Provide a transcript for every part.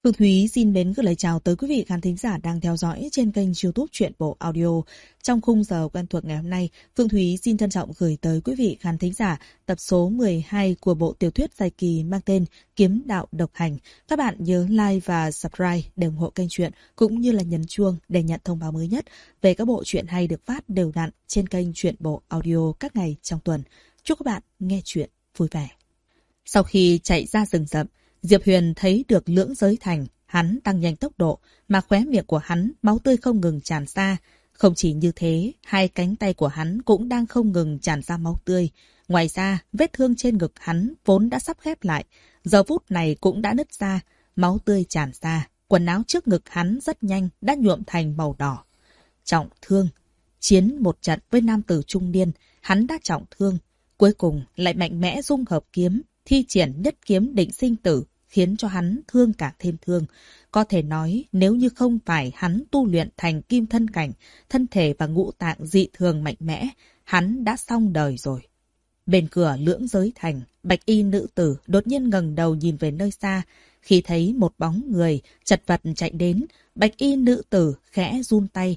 Phương Thúy xin mến gửi lời chào tới quý vị khán thính giả đang theo dõi trên kênh YouTube Truyện Bộ Audio. Trong khung giờ quen thuộc ngày hôm nay, Phương Thúy xin trân trọng gửi tới quý vị khán thính giả tập số 12 của bộ tiểu thuyết dài kỳ mang tên Kiếm Đạo Độc Hành. Các bạn nhớ like và subscribe để ủng hộ kênh truyện cũng như là nhấn chuông để nhận thông báo mới nhất về các bộ truyện hay được phát đều đặn trên kênh Truyện Bộ Audio các ngày trong tuần. Chúc các bạn nghe truyện vui vẻ. Sau khi chạy ra rừng rậm, Diệp Huyền thấy được Lưỡng Giới Thành, hắn tăng nhanh tốc độ, mà khóe miệng của hắn máu tươi không ngừng tràn ra. Không chỉ như thế, hai cánh tay của hắn cũng đang không ngừng tràn ra máu tươi. Ngoài ra, vết thương trên ngực hắn vốn đã sắp khép lại, giờ phút này cũng đã nứt ra, máu tươi tràn ra. Quần áo trước ngực hắn rất nhanh đã nhuộm thành màu đỏ. Trọng thương. Chiến một trận với nam tử trung niên, hắn đã trọng thương. Cuối cùng lại mạnh mẽ dung hợp kiếm, thi triển nhất kiếm định sinh tử, khiến cho hắn thương càng thêm thương. Có thể nói nếu như không phải hắn tu luyện thành kim thân cảnh, thân thể và ngũ tạng dị thường mạnh mẽ, hắn đã xong đời rồi. Bên cửa Lưỡng Giới Thành, bạch y nữ tử đột nhiên ngẩng đầu nhìn về nơi xa. Khi thấy một bóng người chật vật chạy đến, bạch y nữ tử khẽ run tay.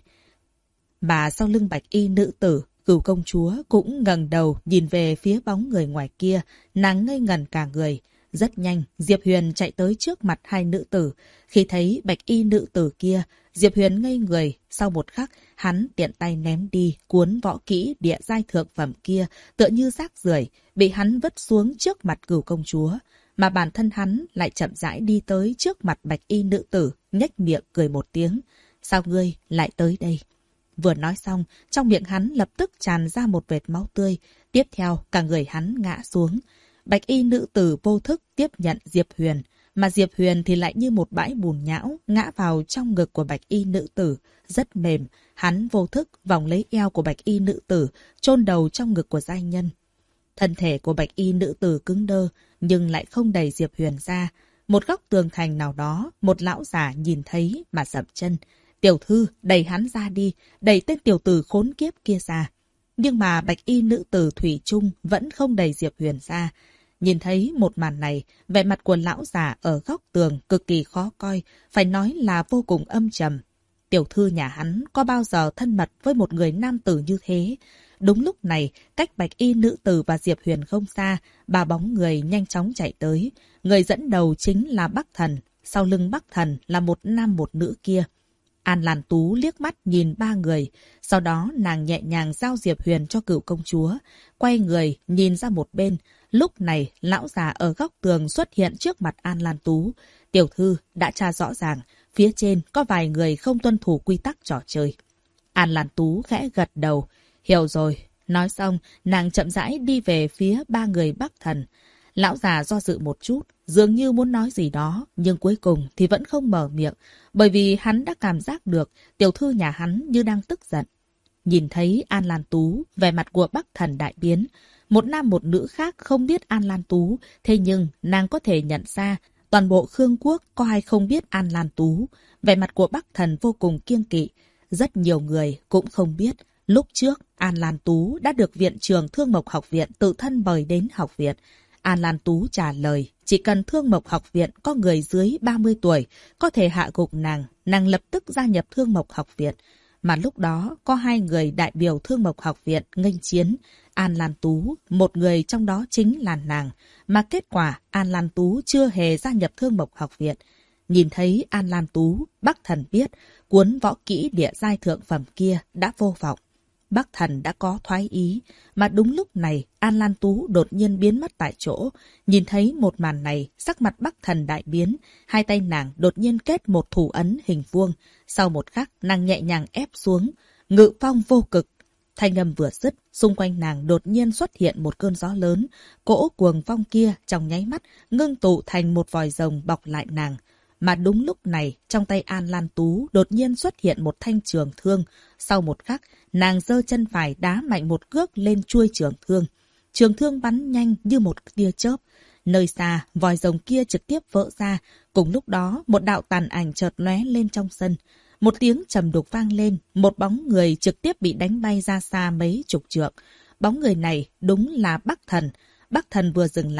Mà sau lưng bạch y nữ tử, Cửu công chúa cũng ngẩng đầu nhìn về phía bóng người ngoài kia, nàng ngây ngẩn cả người. Rất nhanh, Diệp Huyền chạy tới trước mặt hai nữ tử. Khi thấy bạch y nữ tử kia, Diệp Huyền ngây người. Sau một khắc, hắn tiện tay ném đi cuốn võ kỹ địa giai thượng phẩm kia, tựa như rác rưởi, bị hắn vứt xuống trước mặt Cửu công chúa. Mà bản thân hắn lại chậm rãi đi tới trước mặt bạch y nữ tử, nhếch miệng cười một tiếng. Sao ngươi lại tới đây? Vừa nói xong, trong miệng hắn lập tức tràn ra một vệt máu tươi. Tiếp theo, cả người hắn ngã xuống. Bạch y nữ tử vô thức tiếp nhận Diệp Huyền, mà Diệp Huyền thì lại như một bãi bùn nhão ngã vào trong ngực của bạch y nữ tử, rất mềm. Hắn vô thức vòng lấy eo của bạch y nữ tử, chôn đầu trong ngực của giai nhân. Thân thể của bạch y nữ tử cứng đơ, nhưng lại không đẩy Diệp Huyền ra. Một góc tường thành nào đó, một lão già nhìn thấy mà dậm chân. Tiểu thư, đẩy hắn ra đi, đẩy tên tiểu tử khốn kiếp kia ra. Nhưng mà bạch y nữ tử thủy chung vẫn không đẩy Diệp Huyền ra. Nhìn thấy một màn này, vẻ mặt của lão già ở góc tường cực kỳ khó coi, phải nói là vô cùng âm trầm. Tiểu thư nhà hắn có bao giờ thân mật với một người nam tử như thế? Đúng lúc này, cách bạch y nữ tử và Diệp Huyền không xa, ba bóng người nhanh chóng chạy tới. Người dẫn đầu chính là Bắc Thần, sau lưng Bắc Thần là một nam một nữ kia. An Lan Tú liếc mắt nhìn ba người, sau đó nàng nhẹ nhàng giao Diệp Huyền cho Cửu công chúa, quay người nhìn ra một bên. Lúc này, lão già ở góc tường xuất hiện trước mặt An Lan Tú. Tiểu thư đã tra rõ ràng, phía trên có vài người không tuân thủ quy tắc trò chơi. An Lan Tú khẽ gật đầu, hiểu rồi. Nói xong, nàng chậm rãi đi về phía ba người Bắc Thần. Lão già do dự một chút, dường như muốn nói gì đó, nhưng cuối cùng thì vẫn không mở miệng, bởi vì hắn đã cảm giác được tiểu thư nhà hắn như đang tức giận. Nhìn thấy An Lan Tú, vẻ mặt của Bắc Thần đại biến. Một nam một nữ khác không biết An Lan Tú, thế nhưng nàng có thể nhận ra toàn bộ Khương Quốc có ai không biết An Lan Tú. Vẻ mặt của Bắc Thần vô cùng kiêng kỵ. Rất nhiều người cũng không biết. Lúc trước, An Lan Tú đã được Viện trưởng Thương Mộc Học Viện tự thân mời đến học viện. An Lan Tú trả lời, chỉ cần Thương Mộc Học Viện có người dưới 30 tuổi, có thể hạ gục nàng, nàng lập tức gia nhập Thương Mộc Học Viện. Mà lúc đó, có hai người đại biểu Thương Mộc Học Viện nghênh chiến. An Lan Tú, một người trong đó chính là nàng. Mà kết quả, An Lan Tú chưa hề gia nhập Thương Mộc Học Viện. Nhìn thấy An Lan Tú, Bắc Thần biết, cuốn võ kỹ địa giai thượng phẩm kia đã vô vọng. Bắc Thần đã có thoái ý, mà đúng lúc này An Lan Tú đột nhiên biến mất tại chỗ. Nhìn thấy một màn này, sắc mặt Bắc Thần đại biến, hai tay nàng đột nhiên kết một thủ ấn hình vuông. Sau một khắc, nàng nhẹ nhàng ép xuống, ngự phong vô cực. Thanh âm vừa dứt, xung quanh nàng đột nhiên xuất hiện một cơn gió lớn, cỗ cuồng phong kia trong nháy mắt ngưng tụ thành một vòi rồng bọc lại nàng. Mà đúng lúc này, trong tay An Lan Tú đột nhiên xuất hiện một thanh trường thương. Sau một khắc, nàng giơ chân phải đá mạnh một cước lên chuôi trường thương. Trường thương bắn nhanh như một tia chớp. Nơi xa, vòi rồng kia trực tiếp vỡ ra. Cùng lúc đó, một đạo tàn ảnh chợt lóe lên trong sân. Một tiếng trầm đục vang lên, một bóng người trực tiếp bị đánh bay ra xa mấy chục trượng. Bóng người này đúng là Bắc Thần. Bắc Thần vừa dừng lại,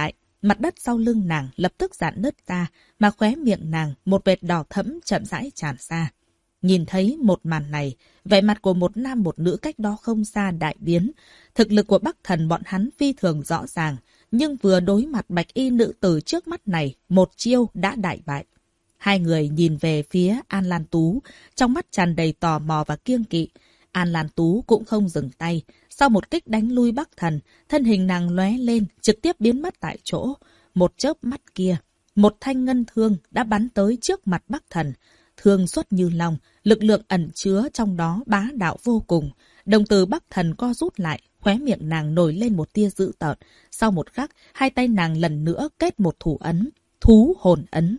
mặt đất sau lưng nàng lập tức rạn nứt ra, mà khóe miệng nàng một vệt đỏ thẫm chậm rãi tràn ra. Nhìn thấy một màn này, vẻ mặt của một nam một nữ cách đó không xa đại biến. Thực lực của Bắc Thần bọn hắn phi thường rõ ràng, nhưng vừa đối mặt bạch y nữ tử trước mắt này, một chiêu đã đại bại. Hai người nhìn về phía An Lan Tú, trong mắt tràn đầy tò mò và kiêng kỵ. An Lan Tú cũng không dừng tay. Sau một kích đánh lui Bắc Thần, thân hình nàng lóe lên, trực tiếp biến mất tại chỗ. Một chớp mắt kia, một thanh ngân thương đã bắn tới trước mặt Bắc Thần. Thương xuất như long, lực lượng ẩn chứa trong đó bá đạo vô cùng. Đồng tử Bắc Thần co rút lại, khóe miệng nàng nổi lên một tia dữ tợn. Sau một khắc, hai tay nàng lần nữa kết một thủ ấn, thú hồn ấn.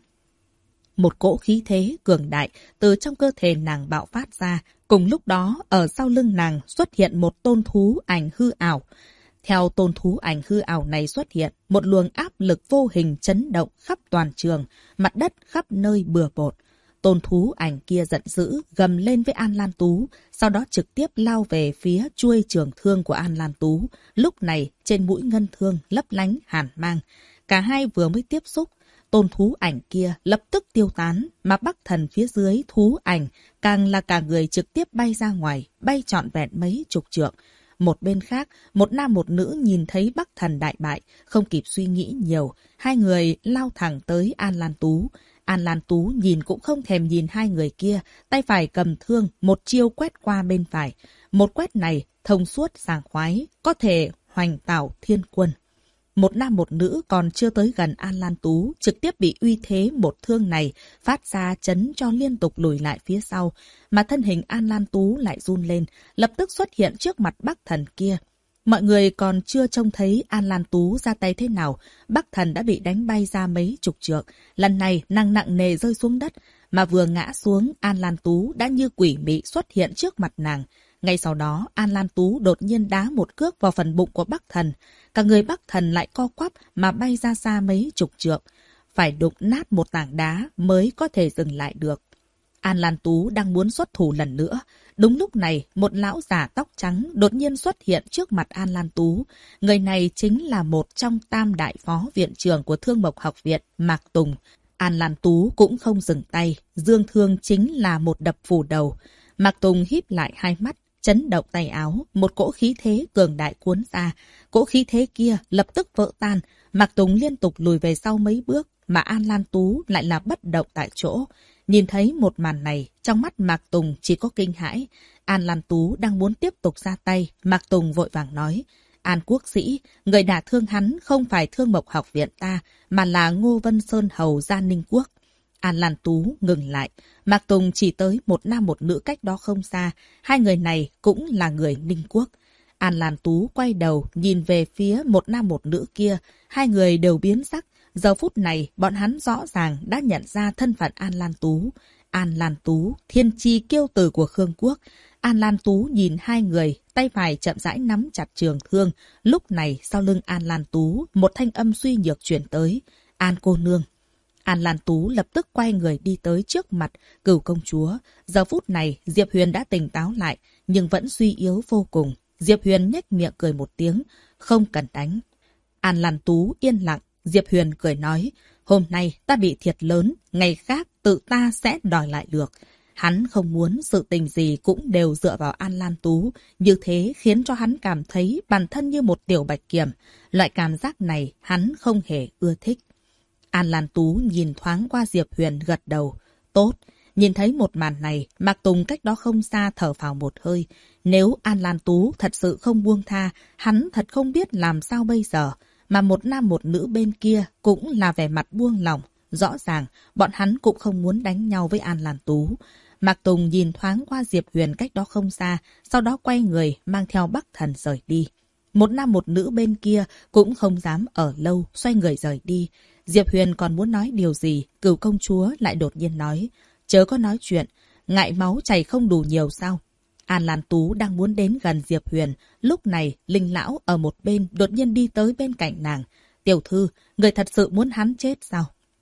Một cỗ khí thế cường đại từ trong cơ thể nàng bạo phát ra. Cùng lúc đó, ở sau lưng nàng xuất hiện một tôn thú ảnh hư ảo. Theo tôn thú ảnh hư ảo này xuất hiện, một luồng áp lực vô hình chấn động khắp toàn trường, mặt đất khắp nơi bừa bộn. Tôn thú ảnh kia giận dữ, gầm lên với An Lan Tú, sau đó trực tiếp lao về phía chuôi trường thương của An Lan Tú. Lúc này, trên mũi ngân thương lấp lánh hàn mang. Cả hai vừa mới tiếp xúc, tôn thú ảnh kia lập tức tiêu tán, mà Bắc Thần phía dưới thú ảnh càng là cả người trực tiếp bay ra ngoài, bay trọn vẹn mấy chục trượng. Một bên khác, một nam một nữ nhìn thấy Bắc Thần đại bại, không kịp suy nghĩ nhiều, hai người lao thẳng tới An Lan Tú. An Lan Tú nhìn cũng không thèm nhìn hai người kia, tay phải cầm thương, một chiêu quét qua bên phải. Một quét này, thông suốt sảng khoái, có thể hoành tảo thiên quân. Một nam một nữ còn chưa tới gần An Lan Tú, trực tiếp bị uy thế một thương này phát ra chấn cho liên tục lùi lại phía sau, mà thân hình An Lan Tú lại run lên, lập tức xuất hiện trước mặt Bắc Thần kia. Mọi người còn chưa trông thấy An Lan Tú ra tay thế nào, Bắc Thần đã bị đánh bay ra mấy chục trượng. Lần này nàng nặng nề rơi xuống đất, mà vừa ngã xuống, An Lan Tú đã như quỷ mị xuất hiện trước mặt nàng. Ngay sau đó, An Lan Tú đột nhiên đá một cước vào phần bụng của Bắc Thần. Cả người Bắc Thần lại co quắp mà bay ra xa mấy chục trượng. Phải đụng nát một tảng đá mới có thể dừng lại được. An Lan Tú đang muốn xuất thủ lần nữa. Đúng lúc này, một lão già tóc trắng đột nhiên xuất hiện trước mặt An Lan Tú. Người này chính là một trong tam đại phó viện trưởng của Thương Mộc Học viện, Mạc Tùng. An Lan Tú cũng không dừng tay, dương thương chính là một đập phủ đầu. Mạc Tùng híp lại hai mắt, chấn động tay áo, một cỗ khí thế cường đại cuốn ra. Cỗ khí thế kia lập tức vỡ tan, Mạc Tùng liên tục lùi về sau mấy bước, mà An Lan Tú lại là bất động tại chỗ. Nhìn thấy một màn này, trong mắt Mạc Tùng chỉ có kinh hãi. An Lan Tú đang muốn tiếp tục ra tay, Mạc Tùng vội vàng nói: An quốc sĩ, người đả thương hắn không phải Thương Mộc Học viện ta, mà là Ngô Vân Sơn Hầu gia Ninh Quốc. An Lan Tú ngừng lại, Mạc Tùng chỉ tới một nam một nữ cách đó không xa, hai người này cũng là người Ninh Quốc. An Lan Tú quay đầu nhìn về phía một nam một nữ kia, hai người đều biến sắc. Giờ phút này, bọn hắn rõ ràng đã nhận ra thân phận An Lan Tú. An Lan Tú, thiên chi kiêu tử của Khương Quốc. An Lan Tú nhìn hai người, tay phải chậm rãi nắm chặt trường thương. Lúc này, sau lưng An Lan Tú, một thanh âm suy nhược chuyển tới. An cô nương. An Lan Tú lập tức quay người đi tới trước mặt Cửu công chúa. Giờ phút này, Diệp Huyền đã tỉnh táo lại, nhưng vẫn suy yếu vô cùng. Diệp Huyền nhếch miệng cười một tiếng, không cần đánh. An Lan Tú yên lặng. Diệp Huyền cười nói, hôm nay ta bị thiệt lớn, ngày khác tự ta sẽ đòi lại được. Hắn không muốn sự tình gì cũng đều dựa vào An Lan Tú, như thế khiến cho hắn cảm thấy bản thân như một tiểu bạch kiểm. Loại cảm giác này hắn không hề ưa thích. An Lan Tú nhìn thoáng qua Diệp Huyền gật đầu. Tốt, nhìn thấy một màn này, Mạc Tùng cách đó không xa thở phào một hơi. Nếu An Lan Tú thật sự không buông tha, hắn thật không biết làm sao bây giờ. Mà một nam một nữ bên kia cũng là vẻ mặt buông lỏng. Rõ ràng, bọn hắn cũng không muốn đánh nhau với An Lan Tú. Mạc Tùng nhìn thoáng qua Diệp Huyền cách đó không xa, sau đó quay người mang theo Bắc Thần rời đi. Một nam một nữ bên kia cũng không dám ở lâu, xoay người rời đi. Diệp Huyền còn muốn nói điều gì, Cửu công chúa lại đột nhiên nói, chớ có nói chuyện, ngại máu chảy không đủ nhiều sao? An Lan Tú đang muốn đến gần Diệp Huyền, lúc này Linh Lão ở một bên đột nhiên đi tới bên cạnh nàng. Tiểu thư, người thật sự muốn hắn chết sao?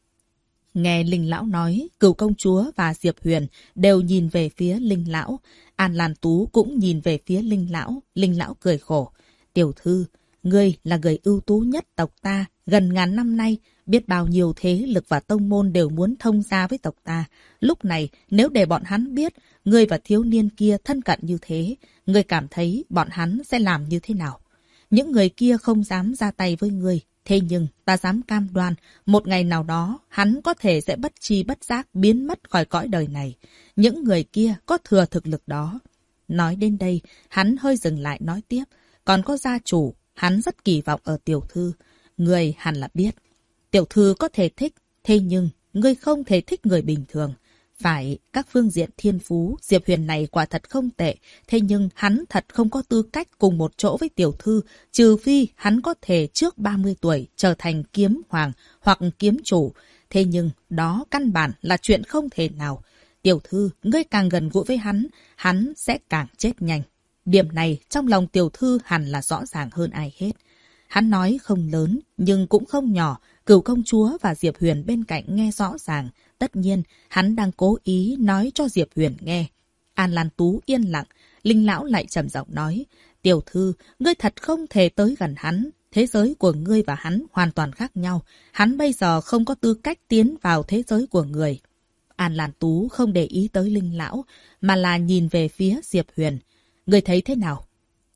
Nghe Linh Lão nói, Cửu công chúa và Diệp Huyền đều nhìn về phía Linh Lão. An Lan Tú cũng nhìn về phía Linh Lão. Linh Lão cười khổ. Tiểu thư, ngươi là người ưu tú nhất tộc ta, gần ngàn năm nay, biết bao nhiêu thế lực và tông môn đều muốn thông gia với tộc ta. Lúc này, nếu để bọn hắn biết, ngươi và thiếu niên kia thân cận như thế, ngươi cảm thấy bọn hắn sẽ làm như thế nào? Những người kia không dám ra tay với ngươi, thế nhưng ta dám cam đoan, một ngày nào đó, hắn có thể sẽ bất tri bất giác biến mất khỏi cõi đời này. Những người kia có thừa thực lực đó. Nói đến đây, hắn hơi dừng lại nói tiếp. Còn có gia chủ, hắn rất kỳ vọng ở tiểu thư. Ngươi hẳn là biết. Tiểu thư có thể thích, thế nhưng ngươi không thể thích người bình thường. Phải, các phương diện thiên phú, Diệp Huyền này quả thật không tệ. Thế nhưng hắn thật không có tư cách cùng một chỗ với tiểu thư, trừ phi hắn có thể trước 30 tuổi trở thành kiếm hoàng hoặc kiếm chủ. Thế nhưng đó căn bản là chuyện không thể nào. Tiểu thư, ngươi càng gần gũi với hắn sẽ càng chết nhanh. Điểm này trong lòng tiểu thư hẳn là rõ ràng hơn ai hết. Hắn nói không lớn, nhưng cũng không nhỏ. Cửu công chúa và Diệp Huyền bên cạnh nghe rõ ràng. Tất nhiên, hắn đang cố ý nói cho Diệp Huyền nghe. An Lan Tú yên lặng, Linh Lão lại trầm giọng nói. Tiểu thư, ngươi thật không thể tới gần hắn. Thế giới của ngươi và hắn hoàn toàn khác nhau. Hắn bây giờ không có tư cách tiến vào thế giới của người. An Lan Tú không để ý tới Linh Lão, mà là nhìn về phía Diệp Huyền. Ngươi thấy thế nào?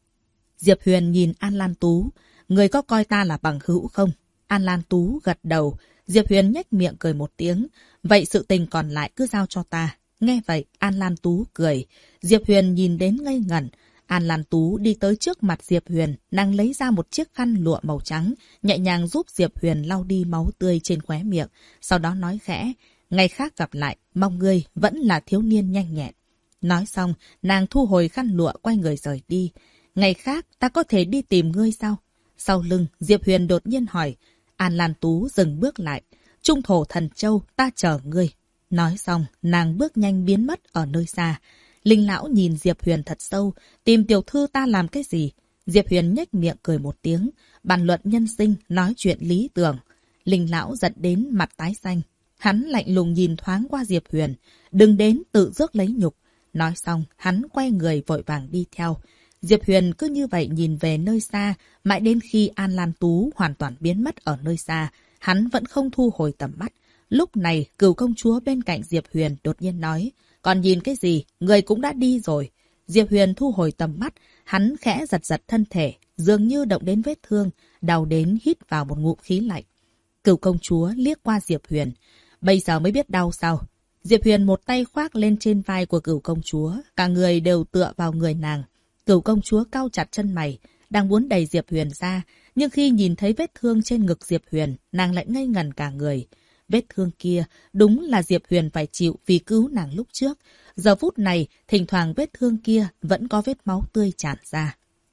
Diệp Huyền nhìn An Lan Tú. Ngươi có coi ta là bằng hữu không? An Lan Tú gật đầu. Diệp Huyền nhếch miệng cười một tiếng. Vậy sự tình còn lại cứ giao cho ta. Nghe vậy, An Lan Tú cười. Diệp Huyền nhìn đến ngây ngẩn. An Lan Tú đi tới trước mặt Diệp Huyền, nàng lấy ra một chiếc khăn lụa màu trắng, nhẹ nhàng giúp Diệp Huyền lau đi máu tươi trên khóe miệng. Sau đó nói khẽ, ngày khác gặp lại, mong ngươi vẫn là thiếu niên nhanh nhẹn. Nói xong, nàng thu hồi khăn lụa quay người rời đi. Ngày khác, ta có thể đi tìm ngươi sao? Sau lưng, Diệp Huyền đột nhiên hỏi. An Lan Tú dừng bước lại. Trung thổ thần châu, ta chờ ngươi. Nói xong, nàng bước nhanh biến mất ở nơi xa. Linh Lão nhìn Diệp Huyền thật sâu. Tìm tiểu thư ta làm cái gì? Diệp Huyền nhếch miệng cười một tiếng. Bàn luận nhân sinh, nói chuyện lý tưởng. Linh Lão giận đến mặt tái xanh. Hắn lạnh lùng nhìn thoáng qua Diệp Huyền. Đừng đến tự rước lấy nhục. Nói xong, hắn quay người vội vàng đi theo. Diệp Huyền cứ như vậy nhìn về nơi xa, mãi đến khi An Lan Tú hoàn toàn biến mất ở nơi xa, hắn vẫn không thu hồi tầm mắt. Lúc này, Cửu công chúa bên cạnh Diệp Huyền đột nhiên nói, còn nhìn cái gì, người cũng đã đi rồi. Diệp Huyền thu hồi tầm mắt, hắn khẽ giật giật thân thể, dường như động đến vết thương, đau đến hít vào một ngụm khí lạnh. Cửu công chúa liếc qua Diệp Huyền, bây giờ mới biết đau sao? Diệp Huyền một tay khoác lên trên vai của Cửu công chúa, cả người đều tựa vào người nàng. Cửu công chúa cau chặt chân mày, đang muốn đẩy Diệp Huyền ra, nhưng khi nhìn thấy vết thương trên ngực Diệp Huyền, nàng lại ngây ngẩn cả người. Vết thương kia đúng là Diệp Huyền phải chịu vì cứu nàng lúc trước. Giờ phút này, thỉnh thoảng vết thương kia vẫn có vết máu tươi tràn ra.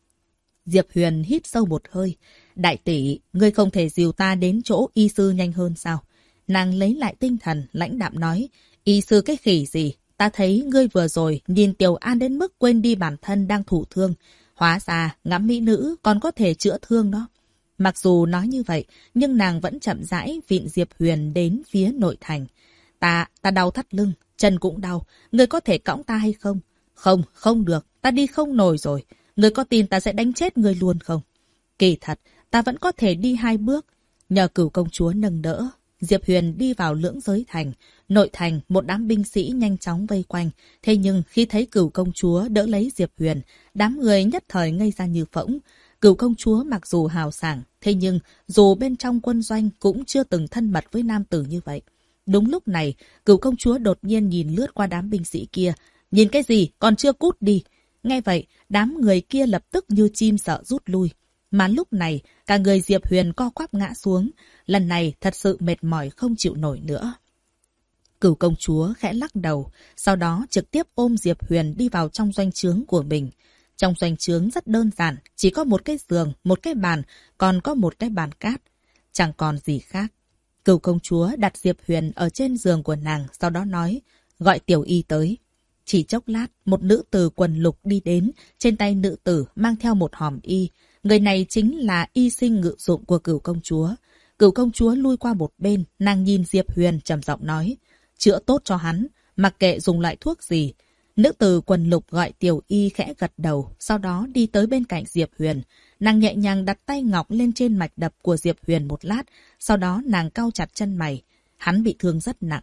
Diệp Huyền hít sâu một hơi. Đại tỷ, ngươi không thể dìu ta đến chỗ y sư nhanh hơn sao? Nàng lấy lại tinh thần, lãnh đạm nói. Y sư cái khỉ gì? Ta thấy ngươi vừa rồi nhìn Tiểu An đến mức quên đi bản thân đang thụ thương. Hóa ra, ngắm mỹ nữ còn có thể chữa thương đó. Mặc dù nói như vậy, nhưng nàng vẫn chậm rãi vịn Diệp Huyền đến phía nội thành. Ta đau thắt lưng, chân cũng đau. Ngươi có thể cõng ta hay không? Không, không được. Ta đi không nổi rồi. Ngươi có tin ta sẽ đánh chết ngươi luôn không? Kỳ thật, ta vẫn có thể đi 2 bước. Nhờ Cửu công chúa nâng đỡ, Diệp Huyền đi vào Lưỡng Giới Thành. Nội thành, một đám binh sĩ nhanh chóng vây quanh. Thế nhưng khi thấy Cửu công chúa đỡ lấy Diệp Huyền, đám người nhất thời ngây ra như phỗng. Cửu công chúa mặc dù hào sảng, thế nhưng dù bên trong quân doanh cũng chưa từng thân mật với nam tử như vậy. Đúng lúc này, Cửu công chúa đột nhiên nhìn lướt qua đám binh sĩ kia. Nhìn cái gì, còn chưa cút đi. Nghe vậy, đám người kia lập tức như chim sợ rút lui. Mà lúc này, cả người Diệp Huyền co quắp ngã xuống. Lần này thật sự mệt mỏi không chịu nổi nữa. Cửu công chúa khẽ lắc đầu, sau đó trực tiếp ôm Diệp Huyền đi vào trong doanh trướng của mình. Trong doanh trướng rất đơn giản, chỉ có một cái giường, một cái bàn, còn có một cái bàn cát. Chẳng còn gì khác. Cửu công chúa đặt Diệp Huyền ở trên giường của nàng, sau đó nói, gọi tiểu y tới. Chỉ chốc lát, một nữ tử quần lục đi đến, trên tay nữ tử mang theo một hòm y. Người này chính là y sinh ngự dụng của Cửu công chúa. Cửu công chúa lui qua một bên, nàng nhìn Diệp Huyền trầm giọng nói, chữa tốt cho hắn, mặc kệ dùng loại thuốc gì. Nữ tử quần lục gọi tiểu y khẽ gật đầu, sau đó đi tới bên cạnh Diệp Huyền. Nàng nhẹ nhàng đặt tay ngọc lên trên mạch đập của Diệp Huyền một lát, sau đó nàng cau chặt chân mày. Hắn bị thương rất nặng.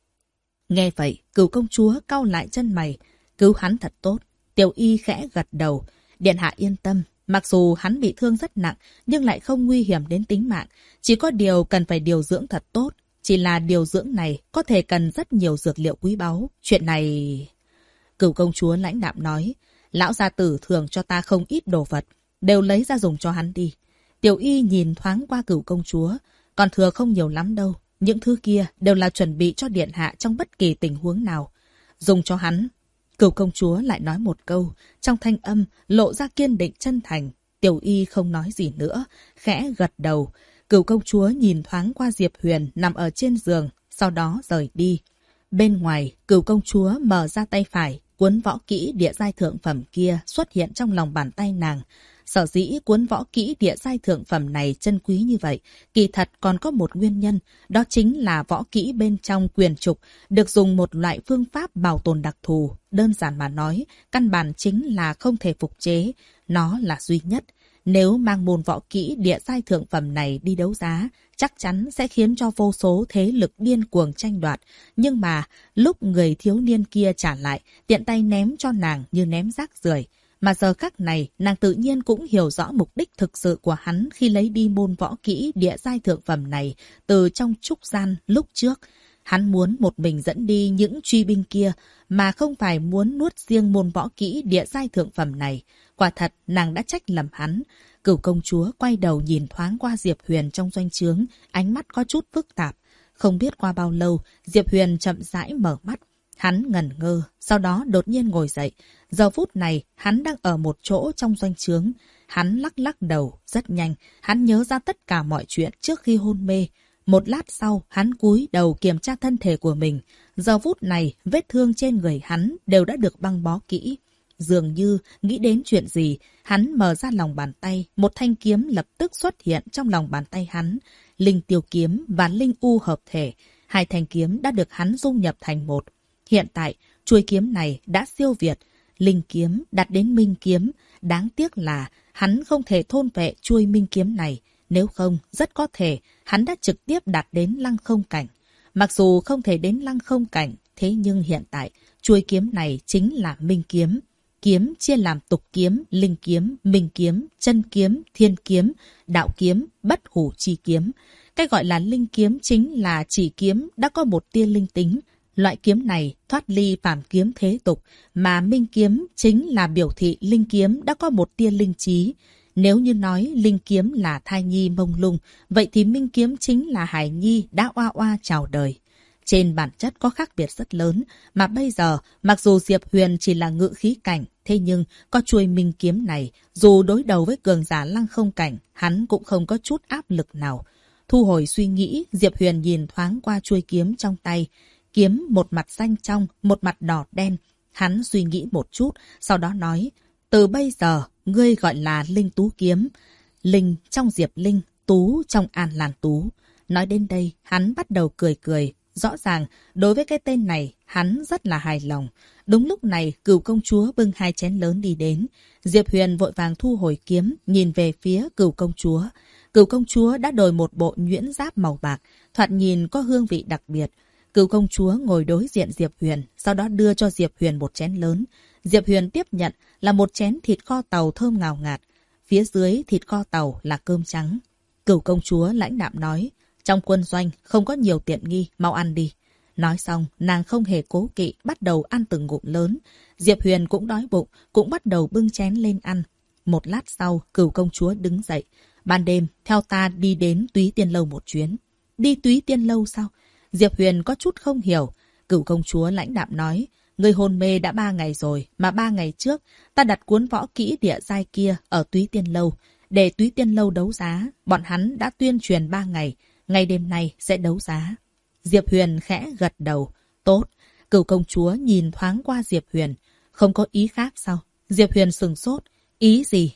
Nghe vậy, Cửu công chúa cau lại chân mày. Cứu hắn thật tốt. Tiểu y khẽ gật đầu. Điện hạ yên tâm. Mặc dù hắn bị thương rất nặng, nhưng lại không nguy hiểm đến tính mạng. Chỉ có điều cần phải điều dưỡng thật tốt. Chỉ là điều dưỡng này có thể cần rất nhiều dược liệu quý báu. Chuyện này... Cửu công chúa lãnh đạm nói. Lão gia tử thường cho ta không ít đồ vật. Đều lấy ra dùng cho hắn đi. Tiểu y nhìn thoáng qua Cửu công chúa. Còn thừa không nhiều lắm đâu. Những thứ kia đều là chuẩn bị cho điện hạ trong bất kỳ tình huống nào. Dùng cho hắn. Cửu công chúa lại nói một câu. Trong thanh âm lộ ra kiên định chân thành. Tiểu y không nói gì nữa. Khẽ gật đầu. Cửu công chúa nhìn thoáng qua Diệp Huyền nằm ở trên giường. Sau đó rời đi. Bên ngoài, Cửu công chúa mở ra tay phải. Cuốn võ kỹ địa giai thượng phẩm kia xuất hiện trong lòng bàn tay nàng. Sở dĩ cuốn võ kỹ địa giai thượng phẩm này chân quý như vậy, kỳ thật còn có một nguyên nhân, đó chính là võ kỹ bên trong quyền trục, được dùng một loại phương pháp bảo tồn đặc thù. Đơn giản mà nói, căn bản chính là không thể phục chế, nó là duy nhất. Nếu mang môn võ kỹ địa giai thượng phẩm này đi đấu giá, chắc chắn sẽ khiến cho vô số thế lực điên cuồng tranh đoạt. Nhưng mà, lúc người thiếu niên kia trả lại, tiện tay ném cho nàng như ném rác rưởi. Mà giờ khắc này, nàng tự nhiên cũng hiểu rõ mục đích thực sự của hắn khi lấy đi môn võ kỹ địa giai thượng phẩm này từ trong trúc gian lúc trước. Hắn muốn một mình dẫn đi những truy binh kia, mà không phải muốn nuốt riêng môn võ kỹ địa giai thượng phẩm này. Quả thật, nàng đã trách lầm hắn. Cửu công chúa quay đầu nhìn thoáng qua Diệp Huyền trong doanh trướng, ánh mắt có chút phức tạp. Không biết qua bao lâu, Diệp Huyền chậm rãi mở mắt. Hắn ngẩn ngơ, sau đó đột nhiên ngồi dậy. Giờ phút này, hắn đang ở một chỗ trong doanh trướng. Hắn lắc lắc đầu, rất nhanh. Hắn nhớ ra tất cả mọi chuyện trước khi hôn mê. Một lát sau, hắn cúi đầu kiểm tra thân thể của mình. Giờ phút này, vết thương trên người hắn đều đã được băng bó kỹ. Dường như nghĩ đến chuyện gì, hắn mở ra lòng bàn tay. Một thanh kiếm lập tức xuất hiện trong lòng bàn tay hắn. Linh tiêu kiếm và linh u hợp thể. Hai thanh kiếm đã được hắn dung nhập thành một. Hiện tại, chuôi kiếm này đã siêu việt. Linh kiếm đạt đến minh kiếm. Đáng tiếc là hắn không thể thôn vệ chuôi minh kiếm này. Nếu không, rất có thể hắn đã trực tiếp đạt đến lăng không cảnh. Mặc dù không thể đến lăng không cảnh, thế nhưng hiện tại, chuôi kiếm này chính là minh kiếm. Kiếm chia làm tục kiếm, linh kiếm, minh kiếm, chân kiếm, thiên kiếm, đạo kiếm, bất hủ chi kiếm. Cái gọi là linh kiếm chính là chỉ kiếm đã có một tia linh tính. Loại kiếm này thoát ly phàm kiếm thế tục, mà minh kiếm chính là biểu thị linh kiếm đã có một tia linh trí. Nếu như nói linh kiếm là thai nhi mông lung, vậy thì minh kiếm chính là hải nhi đã oa oa chào đời. Trên bản chất có khác biệt rất lớn, mà bây giờ, mặc dù Diệp Huyền chỉ là ngự khí cảnh, thế nhưng có chuôi minh kiếm này, dù đối đầu với cường giả lăng không cảnh, hắn cũng không có chút áp lực nào. Thu hồi suy nghĩ, Diệp Huyền nhìn thoáng qua chuôi kiếm trong tay. Kiếm một mặt xanh trong, một mặt đỏ đen. Hắn suy nghĩ một chút, sau đó nói, từ bây giờ, ngươi gọi là Linh Tú Kiếm. Linh trong Diệp Linh, Tú trong An Lan Tú. Nói đến đây, hắn bắt đầu cười cười. Rõ ràng, đối với cái tên này, hắn rất là hài lòng. Đúng lúc này, Cửu công chúa bưng hai chén lớn đi đến. Diệp Huyền vội vàng thu hồi kiếm, nhìn về phía Cửu công chúa. Cửu công chúa đã đổi một bộ nhuyễn giáp màu bạc, thoạt nhìn có hương vị đặc biệt. Cửu công chúa ngồi đối diện Diệp Huyền, sau đó đưa cho Diệp Huyền một chén lớn. Diệp Huyền tiếp nhận là một chén thịt kho tàu thơm ngào ngạt. Phía dưới thịt kho tàu là cơm trắng. Cửu công chúa lãnh đạm nói, trong quân doanh không có nhiều tiện nghi, mau ăn đi. Nói xong, nàng không hề cố kỵ, bắt đầu ăn từng ngụm lớn. Diệp Huyền cũng đói bụng, cũng bắt đầu bưng chén lên ăn. Một lát sau, Cửu công chúa đứng dậy. Ban đêm, theo ta đi đến Túy Tiên Lâu một chuyến. Đi Túy Tiên Lâu sao? Diệp Huyền có chút không hiểu. Cửu công chúa lãnh đạm nói, người hôn mê đã 3 ngày rồi, mà 3 ngày trước, ta đặt cuốn võ kỹ địa giai kia ở Túy Tiên Lâu. Để Túy Tiên Lâu đấu giá, bọn hắn đã tuyên truyền 3 ngày, ngày đêm nay sẽ đấu giá. Diệp Huyền khẽ gật đầu. Tốt. Cửu công chúa nhìn thoáng qua Diệp Huyền. Không có ý khác sao? Diệp Huyền sừng sốt. Ý gì?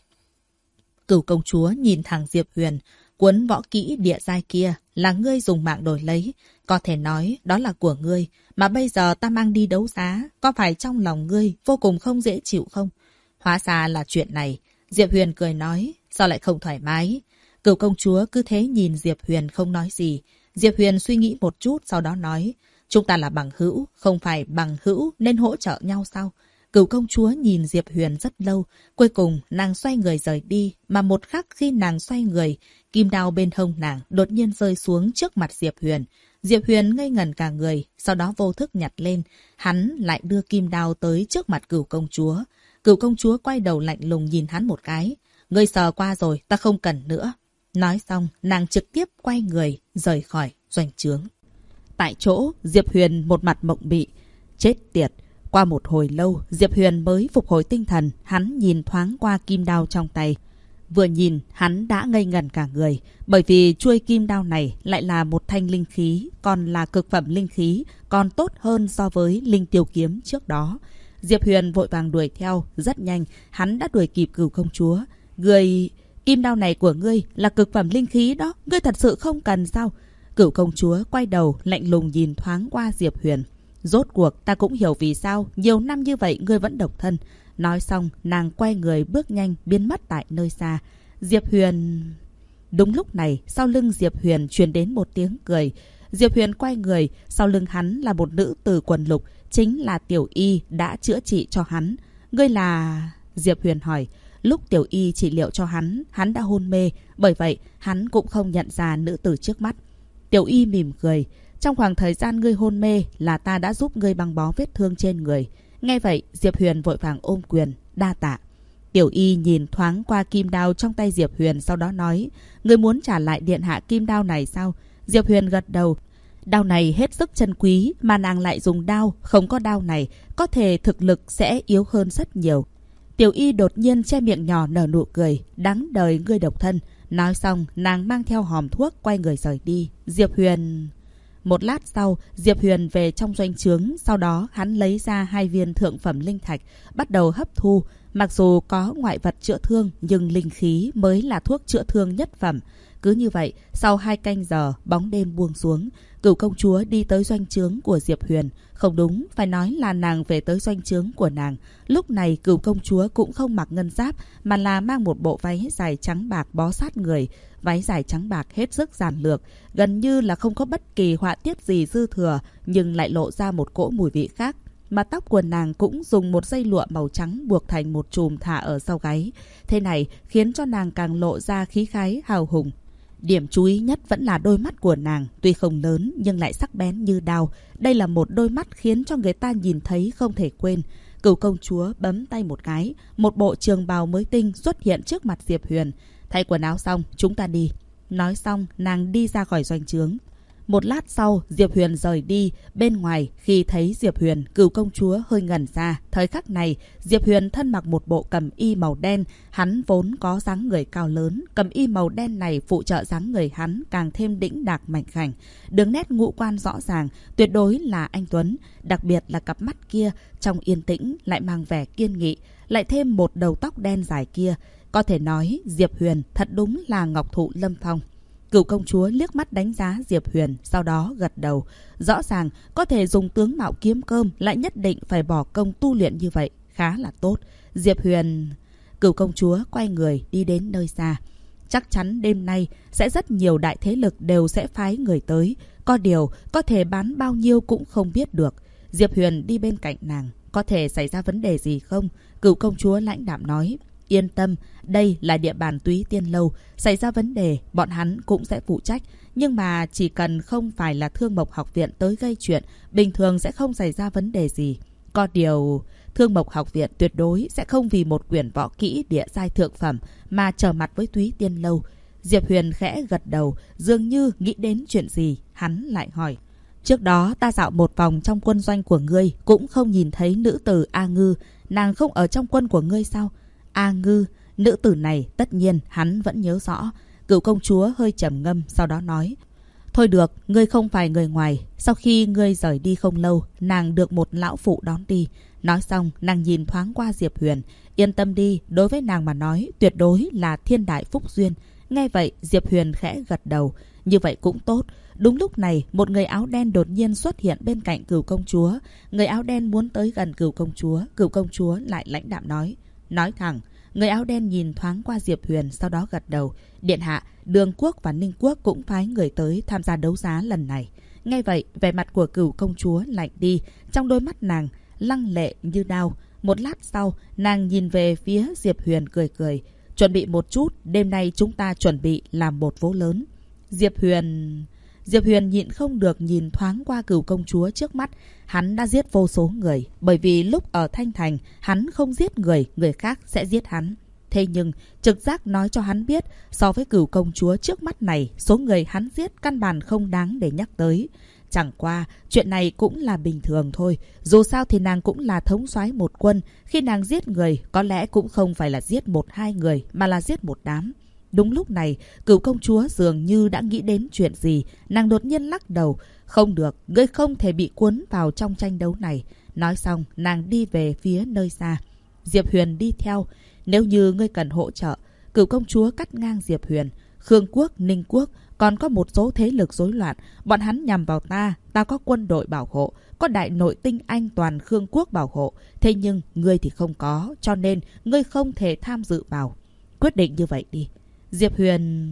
Cửu công chúa nhìn thẳng Diệp Huyền. Cuốn võ kỹ địa giai kia là ngươi dùng mạng đổi lấy. Có thể nói đó là của ngươi. Mà bây giờ ta mang đi đấu giá. Có phải trong lòng ngươi vô cùng không dễ chịu không? Hóa ra là chuyện này. Diệp Huyền cười nói. sao lại không thoải mái? Cửu công chúa cứ thế nhìn Diệp Huyền không nói gì. Diệp Huyền suy nghĩ một chút sau đó nói, chúng ta là bằng hữu, không phải bằng hữu nên hỗ trợ nhau sao? Cửu công chúa nhìn Diệp Huyền rất lâu, cuối cùng nàng xoay người rời đi, mà một khắc khi nàng xoay người, kim đao bên hông nàng đột nhiên rơi xuống trước mặt Diệp Huyền. Diệp Huyền ngây ngẩn cả người, sau đó vô thức nhặt lên, hắn lại đưa kim đao tới trước mặt Cửu công chúa. Cửu công chúa quay đầu lạnh lùng nhìn hắn một cái, ngươi sờ qua rồi, ta không cần nữa. Nói xong, nàng trực tiếp quay người rời khỏi doanh trướng. Tại chỗ, Diệp Huyền một mặt mộng mị, chết tiệt. Qua một hồi lâu, Diệp Huyền mới phục hồi tinh thần, hắn nhìn thoáng qua kim đao trong tay. Vừa nhìn, hắn đã ngây ngẩn cả người, bởi vì chuôi kim đao này lại là một thanh linh khí, còn là cực phẩm linh khí, còn tốt hơn so với linh tiêu kiếm trước đó. Diệp Huyền vội vàng đuổi theo, rất nhanh, hắn đã đuổi kịp Cửu công chúa. Kim đao này của ngươi là cực phẩm linh khí đó, ngươi thật sự không cần sao? Cửu công chúa quay đầu, lạnh lùng nhìn thoáng qua Diệp Huyền. Rốt cuộc ta cũng hiểu vì sao nhiều năm như vậy ngươi vẫn độc thân. Nói xong, nàng quay người bước nhanh biến mất tại nơi xa. Diệp Huyền... Đúng lúc này, sau lưng Diệp Huyền truyền đến một tiếng cười. Diệp Huyền quay người, sau lưng hắn là một nữ tử quần lục, chính là Tiểu Y đã chữa trị cho hắn. Ngươi là... Diệp Huyền hỏi. Lúc Tiểu Y trị liệu cho hắn đã hôn mê, bởi vậy hắn cũng không nhận ra nữ tử trước mắt. Tiểu Y mỉm cười. Trong khoảng thời gian ngươi hôn mê là ta đã giúp ngươi băng bó vết thương trên người. Nghe vậy, Diệp Huyền vội vàng ôm quyền, đa tạ. Tiểu Y nhìn thoáng qua kim đao trong tay Diệp Huyền, sau đó nói, ngươi muốn trả lại điện hạ kim đao này sao? Diệp Huyền gật đầu. Đao này hết sức chân quý, mà nàng lại dùng đao, không có đao này, có thể thực lực sẽ yếu hơn rất nhiều. Tiểu Y đột nhiên che miệng nhỏ nở nụ cười, đáng đời ngươi độc thân. Nói xong, nàng mang theo hòm thuốc quay người rời đi. Diệp Huyền... Một lát sau, Diệp Huyền về trong doanh trướng, sau đó hắn lấy ra 2 viên thượng phẩm linh thạch, bắt đầu hấp thu. Mặc dù có ngoại vật chữa thương, nhưng linh khí mới là thuốc chữa thương nhất phẩm. Cứ như vậy, sau 2 canh giờ, bóng đêm buông xuống, Cửu công chúa đi tới doanh trướng của Diệp Huyền. Không đúng, phải nói là nàng về tới doanh trướng của nàng. Lúc này, Cửu công chúa cũng không mặc ngân giáp, mà là mang một bộ váy dài trắng bạc bó sát người. Váy dài trắng bạc hết sức giản lược, gần như là không có bất kỳ họa tiết gì dư thừa, nhưng lại lộ ra một cỗ mùi vị khác. Mà tóc của nàng cũng dùng một dây lụa màu trắng buộc thành một chùm thả ở sau gáy. Thế này khiến cho nàng càng lộ ra khí khái hào hùng. Điểm chú ý nhất vẫn là đôi mắt của nàng, tuy không lớn nhưng lại sắc bén như đao. Đây là một đôi mắt khiến cho người ta nhìn thấy không thể quên. Cửu công chúa bấm tay một cái, một bộ trường bào mới tinh xuất hiện trước mặt Diệp Huyền. Thay quần áo xong, chúng ta đi. Nói xong, nàng đi ra khỏi doanh trướng. Một lát sau, Diệp Huyền rời đi. Bên ngoài, khi thấy Diệp Huyền, Cửu công chúa hơi ngẩn ra. Thời khắc này, Diệp Huyền thân mặc một bộ cẩm y màu đen. Hắn vốn có dáng người cao lớn. Cẩm y màu đen này phụ trợ dáng người hắn càng thêm đĩnh đạc mảnh khảnh. Đường nét ngũ quan rõ ràng, tuyệt đối là anh tuấn. Đặc biệt là cặp mắt kia, trong yên tĩnh lại mang vẻ kiên nghị. Lại thêm một đầu tóc đen dài kia. Có thể nói, Diệp Huyền thật đúng là ngọc thụ lâm phong. Cửu công chúa liếc mắt đánh giá Diệp Huyền, sau đó gật đầu. Rõ ràng, có thể dùng tướng mạo kiếm cơm, lại nhất định phải bỏ công tu luyện như vậy. Khá là tốt. Diệp Huyền... Cửu công chúa quay người đi đến nơi xa. Chắc chắn đêm nay sẽ rất nhiều đại thế lực đều sẽ phái người tới. Có điều, có thể bán bao nhiêu cũng không biết được. Diệp Huyền đi bên cạnh nàng. Có thể xảy ra vấn đề gì không? Cửu công chúa lãnh đạm nói. Yên tâm, đây là địa bàn Túy Tiên Lâu. Xảy ra vấn đề, bọn hắn cũng sẽ phụ trách. Nhưng mà chỉ cần không phải là Thương Mộc Học Viện tới gây chuyện, bình thường sẽ không xảy ra vấn đề gì. Có điều, Thương Mộc Học Viện tuyệt đối sẽ không vì một quyển võ kỹ địa giai thượng phẩm mà trở mặt với Túy Tiên Lâu. Diệp Huyền khẽ gật đầu, dường như nghĩ đến chuyện gì, hắn lại hỏi. Trước đó ta dạo một vòng trong quân doanh của ngươi, cũng không nhìn thấy nữ tử A Ngư. Nàng không ở trong quân của ngươi sao? A Ngư, nữ tử này tất nhiên hắn vẫn nhớ rõ. Cửu công chúa hơi trầm ngâm, sau đó nói. Thôi được, ngươi không phải người ngoài. Sau khi ngươi rời đi không lâu, nàng được một lão phụ đón đi. Nói xong, nàng nhìn thoáng qua Diệp Huyền. Yên tâm đi, đối với nàng mà nói, tuyệt đối là thiên đại phúc duyên. Nghe vậy, Diệp Huyền khẽ gật đầu. Như vậy cũng tốt. Đúng lúc này, một người áo đen đột nhiên xuất hiện bên cạnh Cửu công chúa. Người áo đen muốn tới gần Cửu công chúa lại lãnh đạm nói. Nói thẳng, Người áo đen nhìn thoáng qua Diệp Huyền, sau đó gật đầu. Điện hạ, Đường quốc và Ninh quốc cũng phái người tới tham gia đấu giá lần này. Nghe vậy, vẻ mặt của Cửu công chúa lạnh đi, trong đôi mắt nàng lăng lệ như đao. Một lát sau, nàng nhìn về phía Diệp Huyền cười cười. Chuẩn bị một chút, đêm nay chúng ta chuẩn bị làm một vố lớn. Diệp Huyền nhịn không được nhìn thoáng qua Cửu công chúa trước mắt. Hắn đã giết vô số người, bởi vì lúc ở Thanh Thành, hắn không giết người, người khác sẽ giết hắn. Thế nhưng, trực giác nói cho hắn biết, so với Cửu công chúa trước mắt này, số người hắn giết căn bản không đáng để nhắc tới. Chẳng qua, chuyện này cũng là bình thường thôi. Dù sao thì nàng cũng là thống soái một quân. Khi nàng giết người, có lẽ cũng không phải là giết một hai người, mà là giết một đám. Đúng lúc này, Cửu công chúa dường như đã nghĩ đến chuyện gì. Nàng đột nhiên lắc đầu. Không được, ngươi không thể bị cuốn vào trong tranh đấu này. Nói xong, nàng đi về phía nơi xa. Diệp Huyền đi theo. Nếu như ngươi cần hỗ trợ, Cửu công chúa cắt ngang Diệp Huyền. Khương quốc, Ninh quốc, còn có một số thế lực rối loạn. Bọn hắn nhằm vào ta, ta có quân đội bảo hộ, có đại nội tinh anh toàn Khương quốc bảo hộ. Thế nhưng, ngươi thì không có, cho nên ngươi không thể tham dự vào. Quyết định như vậy đi. Diệp Huyền...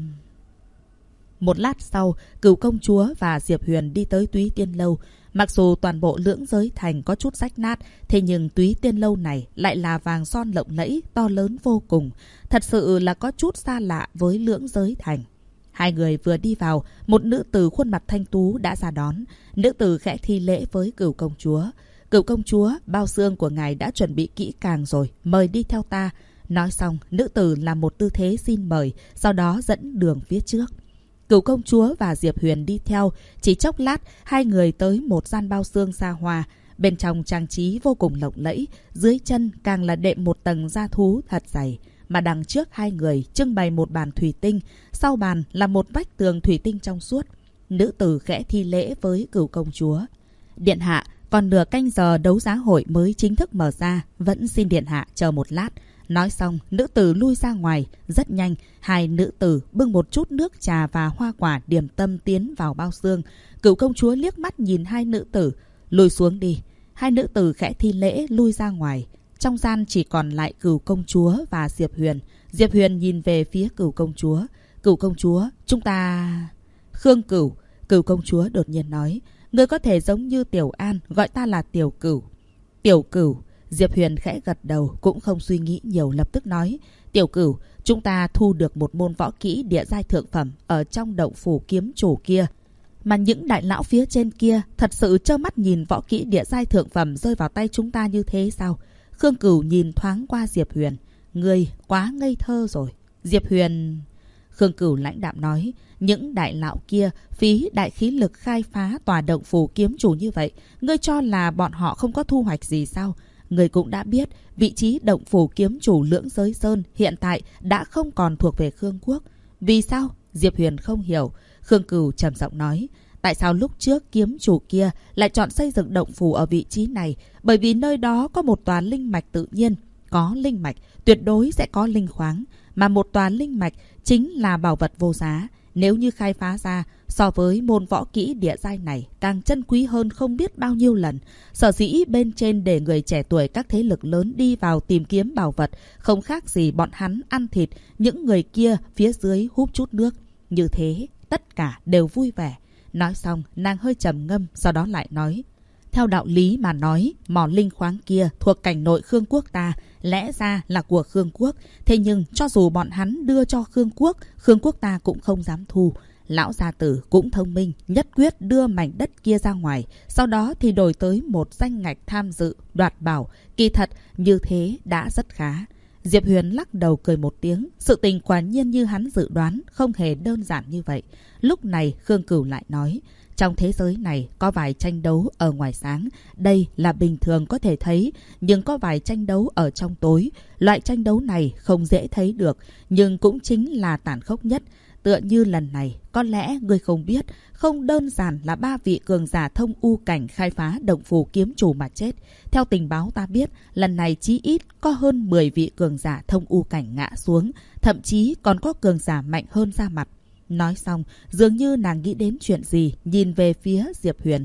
Một lát sau, Cửu công chúa và Diệp Huyền đi tới Túy Tiên Lâu. Mặc dù toàn bộ Lưỡng Giới Thành có chút rách nát, thế nhưng Túy Tiên Lâu này lại là vàng son lộng lẫy, to lớn vô cùng. Thật sự là có chút xa lạ với Lưỡng Giới Thành. Hai người vừa đi vào, một nữ tử khuôn mặt thanh tú đã ra đón. Nữ tử khẽ thi lễ với Cửu công chúa. Cửu công chúa, bao xương của ngài đã chuẩn bị kỹ càng rồi, mời đi theo ta. Nói xong, nữ tử làm một tư thế xin mời, sau đó dẫn đường phía trước. Cửu công chúa và Diệp Huyền đi theo, chỉ chốc lát, hai người tới một gian bao xương xa hoa. Bên trong trang trí vô cùng lộng lẫy, dưới chân càng là đệm một tầng da thú thật dày. Mà đằng trước hai người trưng bày một bàn thủy tinh, sau bàn là một vách tường thủy tinh trong suốt. Nữ tử khẽ thi lễ với Cửu công chúa. Điện hạ, còn nửa canh giờ đấu giá hội mới chính thức mở ra, vẫn xin điện hạ chờ một lát. Nói xong, nữ tử lui ra ngoài. Rất nhanh, hai nữ tử bưng một chút nước trà và hoa quả điểm tâm tiến vào bao xương. Cửu công chúa liếc mắt nhìn hai nữ tử. Lùi xuống đi. Hai nữ tử khẽ thi lễ lui ra ngoài. Trong gian chỉ còn lại Cửu công chúa và Diệp Huyền. Diệp Huyền nhìn về phía Cửu công chúa. Cửu công chúa, chúng ta... Khương Cửu. Cửu công chúa đột nhiên nói. Ngươi có thể giống như Tiểu An, gọi ta là Tiểu Cửu. Tiểu Cửu. Diệp Huyền khẽ gật đầu, cũng không suy nghĩ nhiều, lập tức nói. Tiểu Cửu, chúng ta thu được một môn võ kỹ địa giai thượng phẩm ở trong động phủ kiếm chủ kia. Mà những đại lão phía trên kia thật sự trơ mắt nhìn võ kỹ địa giai thượng phẩm rơi vào tay chúng ta như thế sao? Khương Cửu nhìn thoáng qua Diệp Huyền. Ngươi quá ngây thơ rồi. Diệp Huyền... Khương Cửu lãnh đạm nói. Những đại lão kia phí đại khí lực khai phá tòa động phủ kiếm chủ như vậy. Ngươi cho là bọn họ không có thu hoạch gì sao? Người cũng đã biết, vị trí động phủ kiếm chủ Lưỡng Giới Sơn hiện tại đã không còn thuộc về Khương quốc. Vì sao? Diệp Huyền không hiểu. Khương Cửu trầm giọng nói. Tại sao lúc trước kiếm chủ kia lại chọn xây dựng động phủ ở vị trí này? Bởi vì nơi đó có một tòa linh mạch tự nhiên. Có linh mạch, tuyệt đối sẽ có linh khoáng. Mà một tòa linh mạch chính là bảo vật vô giá. Nếu như khai phá ra, so với môn võ kỹ địa giai này càng chân quý hơn không biết bao nhiêu lần. Sở dĩ bên trên để người trẻ tuổi các thế lực lớn đi vào tìm kiếm bảo vật, không khác gì bọn hắn ăn thịt, những người kia phía dưới húp chút nước. Như thế, tất cả đều vui vẻ. Nói xong, nàng hơi trầm ngâm, sau đó lại nói. Theo đạo lý mà nói, mỏ linh khoáng kia thuộc cảnh nội Khương quốc ta, lẽ ra là của Khương quốc. Thế nhưng, cho dù bọn hắn đưa cho Khương quốc ta cũng không dám thu. Lão gia tử cũng thông minh, nhất quyết đưa mảnh đất kia ra ngoài. Sau đó thì đổi tới một danh ngạch tham dự, đoạt bảo. Kỳ thật, như thế đã rất khá. Diệp Huyền lắc đầu cười một tiếng. Sự tình quả nhiên như hắn dự đoán, không hề đơn giản như vậy. Lúc này, Khương Cửu lại nói. Trong thế giới này có vài tranh đấu ở ngoài sáng, đây là bình thường có thể thấy, nhưng có vài tranh đấu ở trong tối. Loại tranh đấu này không dễ thấy được, nhưng cũng chính là tàn khốc nhất. Tựa như lần này, có lẽ ngươi không biết, không đơn giản là 3 vị cường giả thông u cảnh khai phá động phủ kiếm chủ mà chết. Theo tình báo ta biết, lần này chí ít có hơn 10 vị cường giả thông u cảnh ngã xuống, thậm chí còn có cường giả mạnh hơn ra mặt. Nói xong, dường như nàng nghĩ đến chuyện gì, nhìn về phía Diệp Huyền.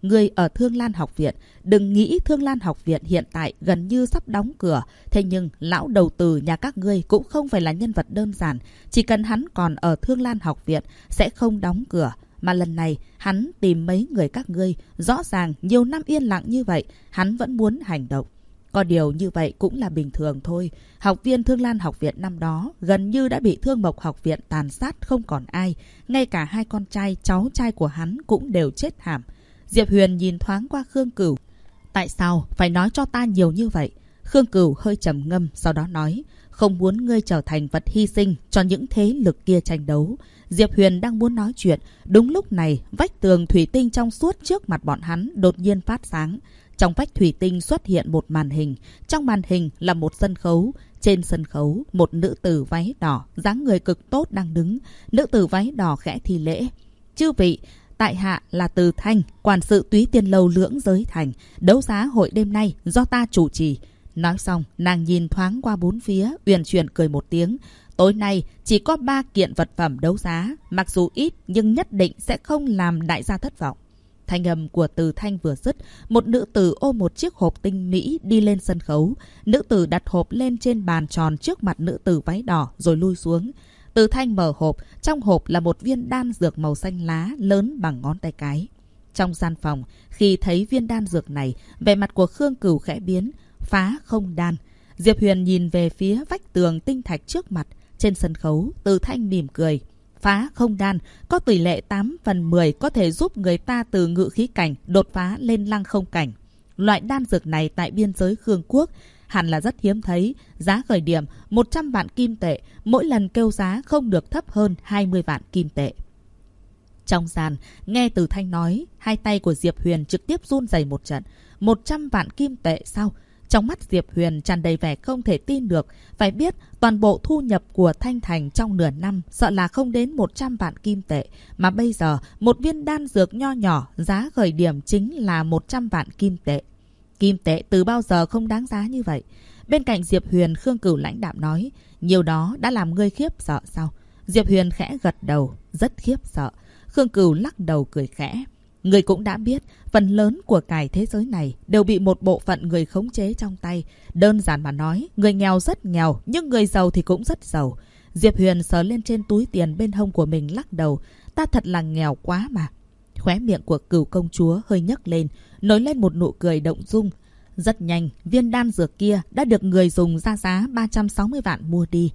ngươi ở Thương Lan học viện. Đừng nghĩ Thương Lan học viện hiện tại gần như sắp đóng cửa. Thế nhưng lão đầu từ nhà các ngươi cũng không phải là nhân vật đơn giản. Chỉ cần hắn còn ở Thương Lan học viện sẽ không đóng cửa. Mà lần này hắn tìm mấy người các ngươi. Rõ ràng nhiều năm yên lặng như vậy, hắn vẫn muốn hành động. Có điều như vậy cũng là bình thường thôi. Học viên Thương Lan học viện năm đó gần như đã bị Thương Mộc học viện tàn sát không còn ai. Ngay cả hai con trai, cháu trai của hắn cũng đều chết thảm. Diệp Huyền nhìn thoáng qua Khương Cửu. Tại sao phải nói cho ta nhiều như vậy? Khương Cửu hơi trầm ngâm, sau đó nói, không muốn ngươi trở thành vật hy sinh cho những thế lực kia tranh đấu. Diệp Huyền đang muốn nói chuyện. Đúng lúc này, vách tường thủy tinh trong suốt trước mặt bọn hắn đột nhiên phát sáng. Trong vách thủy tinh xuất hiện một màn hình. Trong màn hình là một sân khấu. Trên sân khấu, một nữ tử váy đỏ, dáng người cực tốt đang đứng. Nữ tử váy đỏ khẽ thi lễ. Chư vị, tại hạ là Từ Thanh, quản sự Túy Tiên Lâu Lưỡng Giới Thành. Đấu giá hội đêm nay do ta chủ trì. Nói xong, nàng nhìn thoáng qua bốn phía, uyển chuyển cười một tiếng. Tối nay chỉ có 3 kiện vật phẩm đấu giá. Mặc dù ít nhưng nhất định sẽ không làm đại gia thất vọng. Thanh âm của Từ Thanh vừa dứt, một nữ tử ôm một chiếc hộp tinh mỹ đi lên sân khấu. Nữ tử đặt hộp lên trên bàn tròn trước mặt nữ tử váy đỏ rồi lui xuống. Từ Thanh mở hộp, trong hộp là một viên đan dược màu xanh lá lớn bằng ngón tay cái. Trong gian phòng, khi thấy viên đan dược này, vẻ mặt của Khương Cửu khẽ biến, phá không đan. Diệp Huyền nhìn về phía vách tường tinh thạch trước mặt. Trên sân khấu, Từ Thanh mỉm cười. Phá không đan có tỷ lệ 8/10 có thể giúp người ta từ ngự khí cảnh đột phá lên lăng không cảnh. Loại đan dược này tại biên giới Khương Quốc hẳn là rất hiếm thấy. Giá khởi điểm 100 vạn kim tệ, mỗi lần kêu giá không được thấp hơn 20 vạn kim tệ. Trong gian, nghe Từ Thanh nói, hai tay của Diệp Huyền trực tiếp run rẩy một trận. 100 vạn kim tệ sao? Trong mắt Diệp Huyền tràn đầy vẻ không thể tin được. Phải biết, toàn bộ thu nhập của Thanh Thành trong nửa năm sợ là không đến 100 vạn kim tệ. Mà bây giờ, một viên đan dược nho nhỏ, giá khởi điểm chính là 100 vạn kim tệ. Kim tệ từ bao giờ không đáng giá như vậy? Bên cạnh Diệp Huyền, Khương Cửu lãnh đạm nói, nhiều đó đã làm ngươi khiếp sợ sao? Diệp Huyền khẽ gật đầu, rất khiếp sợ. Khương Cửu lắc đầu cười khẽ. Người cũng đã biết, phần lớn của cải thế giới này đều bị một bộ phận người khống chế trong tay. Đơn giản mà nói, người nghèo rất nghèo, nhưng người giàu thì cũng rất giàu. Diệp Huyền sờ lên trên túi tiền bên hông của mình lắc đầu. Ta thật là nghèo quá mà. Khóe miệng của Cửu công chúa hơi nhấc lên, nổi lên một nụ cười động dung. Rất nhanh, viên đan dược kia đã được người dùng ra giá 360 vạn mua đi.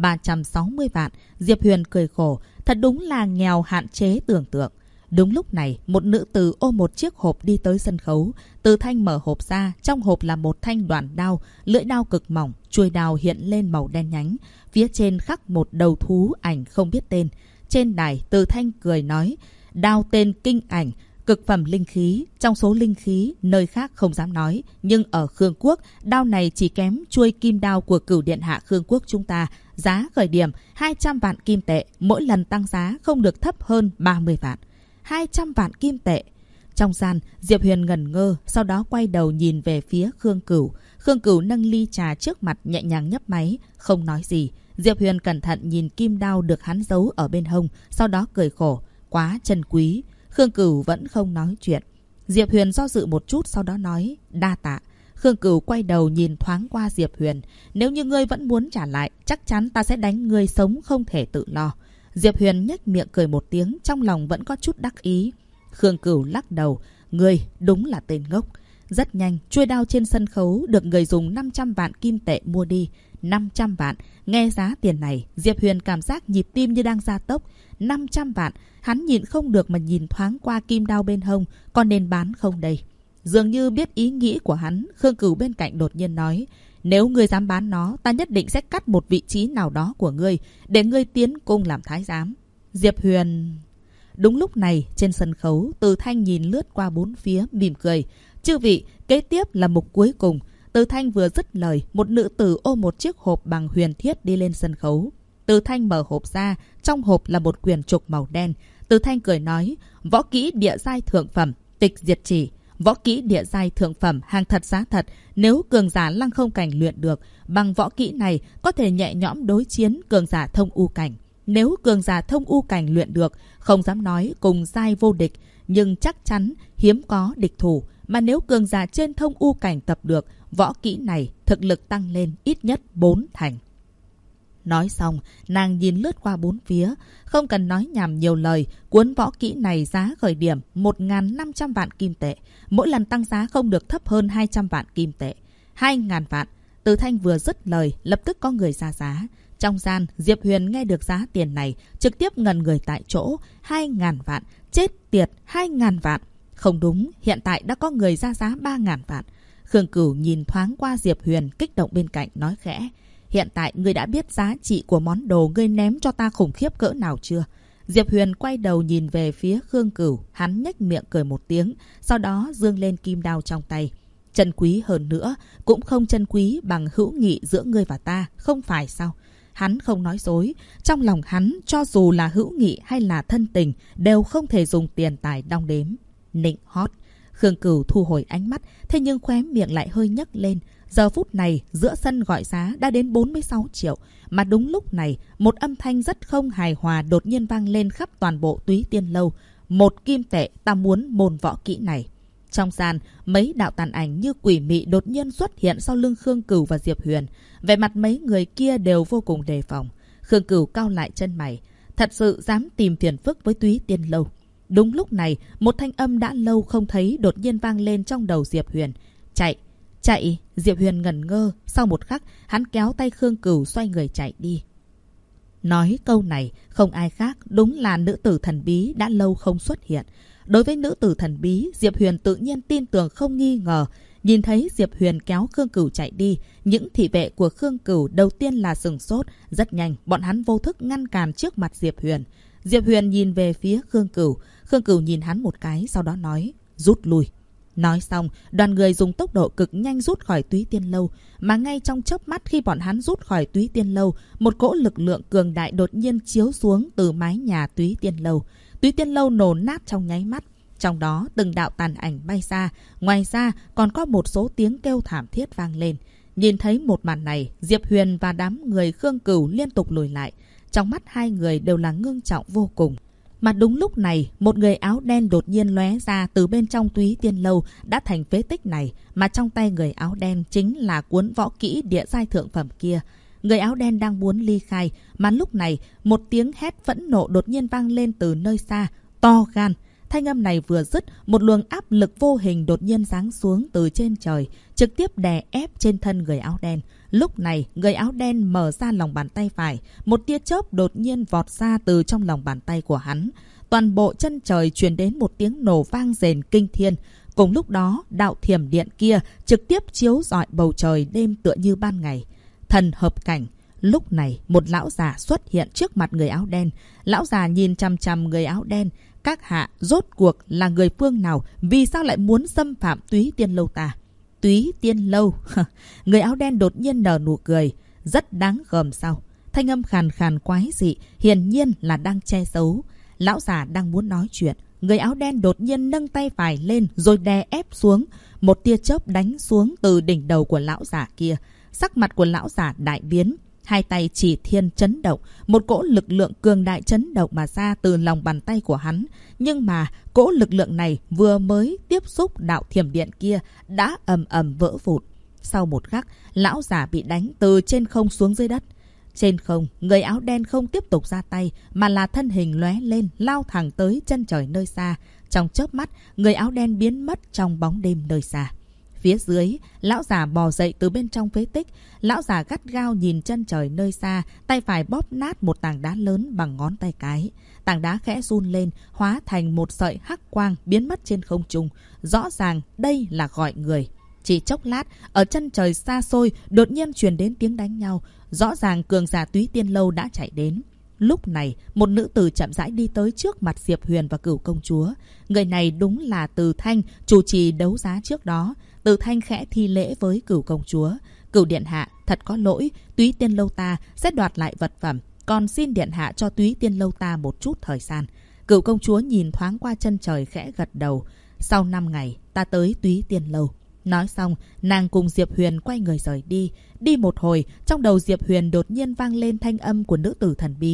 360 vạn, Diệp Huyền cười khổ, thật đúng là nghèo hạn chế tưởng tượng. Đúng lúc này, một nữ tử ôm một chiếc hộp đi tới sân khấu. Từ Thanh mở hộp ra, trong hộp là một thanh đoạn đao, lưỡi đao cực mỏng, chuôi đao hiện lên màu đen nhánh. Phía trên khắc một đầu thú ảnh không biết tên. Trên đài, Từ Thanh cười nói, đao tên Kinh Ảnh, cực phẩm linh khí. Trong số linh khí, nơi khác không dám nói, nhưng ở Khương Quốc, đao này chỉ kém chuôi kim đao của Cửu điện hạ Khương Quốc chúng ta. Giá khởi điểm 200 vạn kim tệ, mỗi lần tăng giá không được thấp hơn 30 vạn. 200 vạn kim tệ. Trong gian, Diệp Huyền ngẩn ngơ, sau đó quay đầu nhìn về phía Khương Cửu. Khương Cửu nâng ly trà trước mặt nhẹ nhàng nhấp máy, không nói gì. Diệp Huyền cẩn thận nhìn kim đao được hắn giấu ở bên hông, sau đó cười khổ, quá trân quý. Khương Cửu vẫn không nói chuyện. Diệp Huyền do dự một chút, sau đó nói, đa tạ. Khương Cửu quay đầu nhìn thoáng qua Diệp Huyền. Nếu như ngươi vẫn muốn trả lại, chắc chắn ta sẽ đánh ngươi sống không thể tự lo. Diệp Huyền nhếch miệng cười một tiếng, trong lòng vẫn có chút đắc ý. Khương Cửu lắc đầu, ngươi đúng là tên ngốc. Rất nhanh, chuôi đao trên sân khấu được người dùng 500 vạn kim tệ mua đi. 500 vạn, nghe giá tiền này, Diệp Huyền cảm giác nhịp tim như đang gia tốc. 500 vạn, hắn nhìn không được mà nhìn thoáng qua kim đao bên hông, có nên bán không đây? Dường như biết ý nghĩ của hắn, Khương Cửu bên cạnh đột nhiên nói, nếu ngươi dám bán nó, ta nhất định sẽ cắt một vị trí nào đó của ngươi, để ngươi tiến cung làm thái giám. Diệp Huyền... Đúng lúc này, trên sân khấu, Từ Thanh nhìn lướt qua bốn phía, mỉm cười. Chư vị, kế tiếp là mục cuối cùng. Từ Thanh vừa dứt lời, một nữ tử ôm một chiếc hộp bằng huyền thiết đi lên sân khấu. Từ Thanh mở hộp ra, trong hộp là một quyển trục màu đen. Từ Thanh cười nói, võ kỹ địa giai thượng phẩm, tịch diệt chỉ. Võ kỹ địa giai thượng phẩm, hàng thật giá thật. Nếu cường giả lăng không cảnh luyện được, bằng võ kỹ này có thể nhẹ nhõm đối chiến cường giả thông u cảnh. Nếu cường giả thông u cảnh luyện được, không dám nói cùng giai vô địch, nhưng chắc chắn hiếm có địch thủ. Mà nếu cường giả trên thông u cảnh tập được, võ kỹ này thực lực tăng lên ít nhất 4 thành. Nói xong, nàng nhìn lướt qua bốn phía, không cần nói nhảm nhiều lời, cuốn võ kỹ này giá khởi điểm 1.500 vạn kim tệ, mỗi lần tăng giá không được thấp hơn 200 vạn kim tệ. 2.000 vạn, Từ Thanh vừa dứt lời, lập tức có người ra giá. Trong gian, Diệp Huyền nghe được giá tiền này, trực tiếp ngẩn người tại chỗ. 2.000 vạn, chết tiệt, 2.000 vạn. Không đúng, hiện tại đã có người ra giá 3.000 vạn. Khương Cửu nhìn thoáng qua Diệp Huyền, kích động bên cạnh nói khẽ. Hiện tại ngươi đã biết giá trị của món đồ ngươi ném cho ta khủng khiếp cỡ nào chưa? Diệp Huyền quay đầu nhìn về phía Khương Cửu, hắn nhếch miệng cười một tiếng, sau đó giương lên kim đao trong tay. Chân quý hơn nữa, cũng không chân quý bằng hữu nghị giữa ngươi và ta, không phải sao? Hắn không nói dối, trong lòng hắn cho dù là hữu nghị hay là thân tình đều không thể dùng tiền tài đong đếm. Nịnh hót. Khương Cửu thu hồi ánh mắt, thế nhưng khóe miệng lại hơi nhấc lên. Giờ phút này, giữa sân gọi giá đã đến 46 triệu. Mà đúng lúc này, một âm thanh rất không hài hòa đột nhiên vang lên khắp toàn bộ Túy Tiên Lâu. 1 kim tệ, ta muốn môn võ kỹ này. Trong gian, mấy đạo tàn ảnh như quỷ mị đột nhiên xuất hiện sau lưng Khương Cửu và Diệp Huyền. Vẻ mặt mấy người kia đều vô cùng đề phòng. Khương Cửu cau lại chân mày. Thật sự dám tìm phiền phức với Túy Tiên Lâu. Đúng lúc này, một thanh âm đã lâu không thấy đột nhiên vang lên trong đầu Diệp Huyền. Chạy! Chạy! Diệp Huyền ngẩn ngơ. Sau một khắc, hắn kéo tay Khương Cửu xoay người chạy đi. Nói câu này, không ai khác, đúng là nữ tử thần bí đã lâu không xuất hiện. Đối với nữ tử thần bí, Diệp Huyền tự nhiên tin tưởng không nghi ngờ. Nhìn thấy Diệp Huyền kéo Khương Cửu chạy đi, những thị vệ của Khương Cửu đầu tiên là sửng sốt. Rất nhanh, bọn hắn vô thức ngăn cản trước mặt Diệp Huyền. Diệp Huyền nhìn về phía Khương Cửu. Khương Cửu nhìn hắn một cái, sau đó nói, rút lui. Nói xong, đoàn người dùng tốc độ cực nhanh rút khỏi Túy Tiên Lâu. Mà ngay trong chớp mắt khi bọn hắn rút khỏi Túy Tiên Lâu, một cỗ lực lượng cường đại đột nhiên chiếu xuống từ mái nhà Túy Tiên Lâu. Túy Tiên Lâu nổ nát trong nháy mắt. Trong đó, từng đạo tàn ảnh bay ra. Ngoài ra, còn có một số tiếng kêu thảm thiết vang lên. Nhìn thấy một màn này, Diệp Huyền và đám người Khương Cửu liên tục lùi lại. Trong mắt hai người đều là ngưng trọng vô cùng. Mà đúng lúc này, một người áo đen đột nhiên lóe ra từ bên trong Túy Tiên Lâu đã thành phế tích này. Mà trong tay người áo đen chính là cuốn võ kỹ địa giai thượng phẩm kia. Người áo đen đang muốn ly khai, mà lúc này một tiếng hét phẫn nộ đột nhiên vang lên từ nơi xa, to gan. Thanh âm này vừa dứt, một luồng áp lực vô hình đột nhiên giáng xuống từ trên trời, trực tiếp đè ép trên thân người áo đen. Lúc này, người áo đen mở ra lòng bàn tay phải, một tia chớp đột nhiên vọt ra từ trong lòng bàn tay của hắn. Toàn bộ chân trời truyền đến một tiếng nổ vang rền kinh thiên. Cùng lúc đó, đạo thiểm điện kia trực tiếp chiếu rọi bầu trời đêm tựa như ban ngày. Thần hợp cảnh. Lúc này, một lão già xuất hiện trước mặt người áo đen. Lão già nhìn chằm chằm người áo đen. Các hạ, rốt cuộc là người phương nào? Vì sao lại muốn xâm phạm Túy Tiên Lâu ta? Túy Tiên Lâu? Người áo đen đột nhiên nở nụ cười. Rất đáng gờm sao? Thanh âm khàn khàn quái dị, hiển nhiên là đang che giấu. Lão già đang muốn nói chuyện. Người áo đen đột nhiên nâng tay phải lên rồi đè ép xuống. Một tia chớp đánh xuống từ đỉnh đầu của lão già kia. Sắc mặt của lão già đại biến. Hai tay chỉ thiên chấn động, một cỗ lực lượng cường đại chấn động mà ra từ lòng bàn tay của hắn. Nhưng mà cỗ lực lượng này vừa mới tiếp xúc đạo thiểm điện kia đã ầm ầm vỡ vụn. Sau một khắc, lão già bị đánh từ trên không xuống dưới đất. Trên không, người áo đen không tiếp tục ra tay mà là thân hình lóe lên lao thẳng tới chân trời nơi xa. Trong chớp mắt, người áo đen biến mất trong bóng đêm nơi xa. Phía dưới, lão già bò dậy từ bên trong phế tích. Lão già gắt gao nhìn chân trời nơi xa, tay phải bóp nát một tảng đá lớn bằng ngón tay cái. Tảng đá khẽ run lên, hóa thành một sợi hắc quang biến mất trên không trung. Rõ ràng đây là gọi người. Chỉ chốc lát, ở chân trời xa xôi đột nhiên truyền đến tiếng đánh nhau. Rõ ràng cường giả Túy Tiên Lâu đã chạy đến. Lúc này, một nữ tử chậm rãi đi tới trước mặt Diệp Huyền và Cửu công chúa. Người này đúng là Từ Thanh, chủ trì đấu giá trước đó. Từ Thanh khẽ thi lễ với Cửu công chúa. Cửu điện hạ, thật có lỗi, Túy Tiên Lâu ta sẽ đoạt lại vật phẩm. Còn xin điện hạ cho Túy Tiên Lâu ta một chút thời gian. Cửu công chúa nhìn thoáng qua chân trời khẽ gật đầu. Sau 5 ngày, ta tới Túy Tiên Lâu. Nói xong, nàng cùng Diệp Huyền quay người rời đi. Đi một hồi, trong đầu Diệp Huyền đột nhiên vang lên thanh âm của nữ tử thần bí.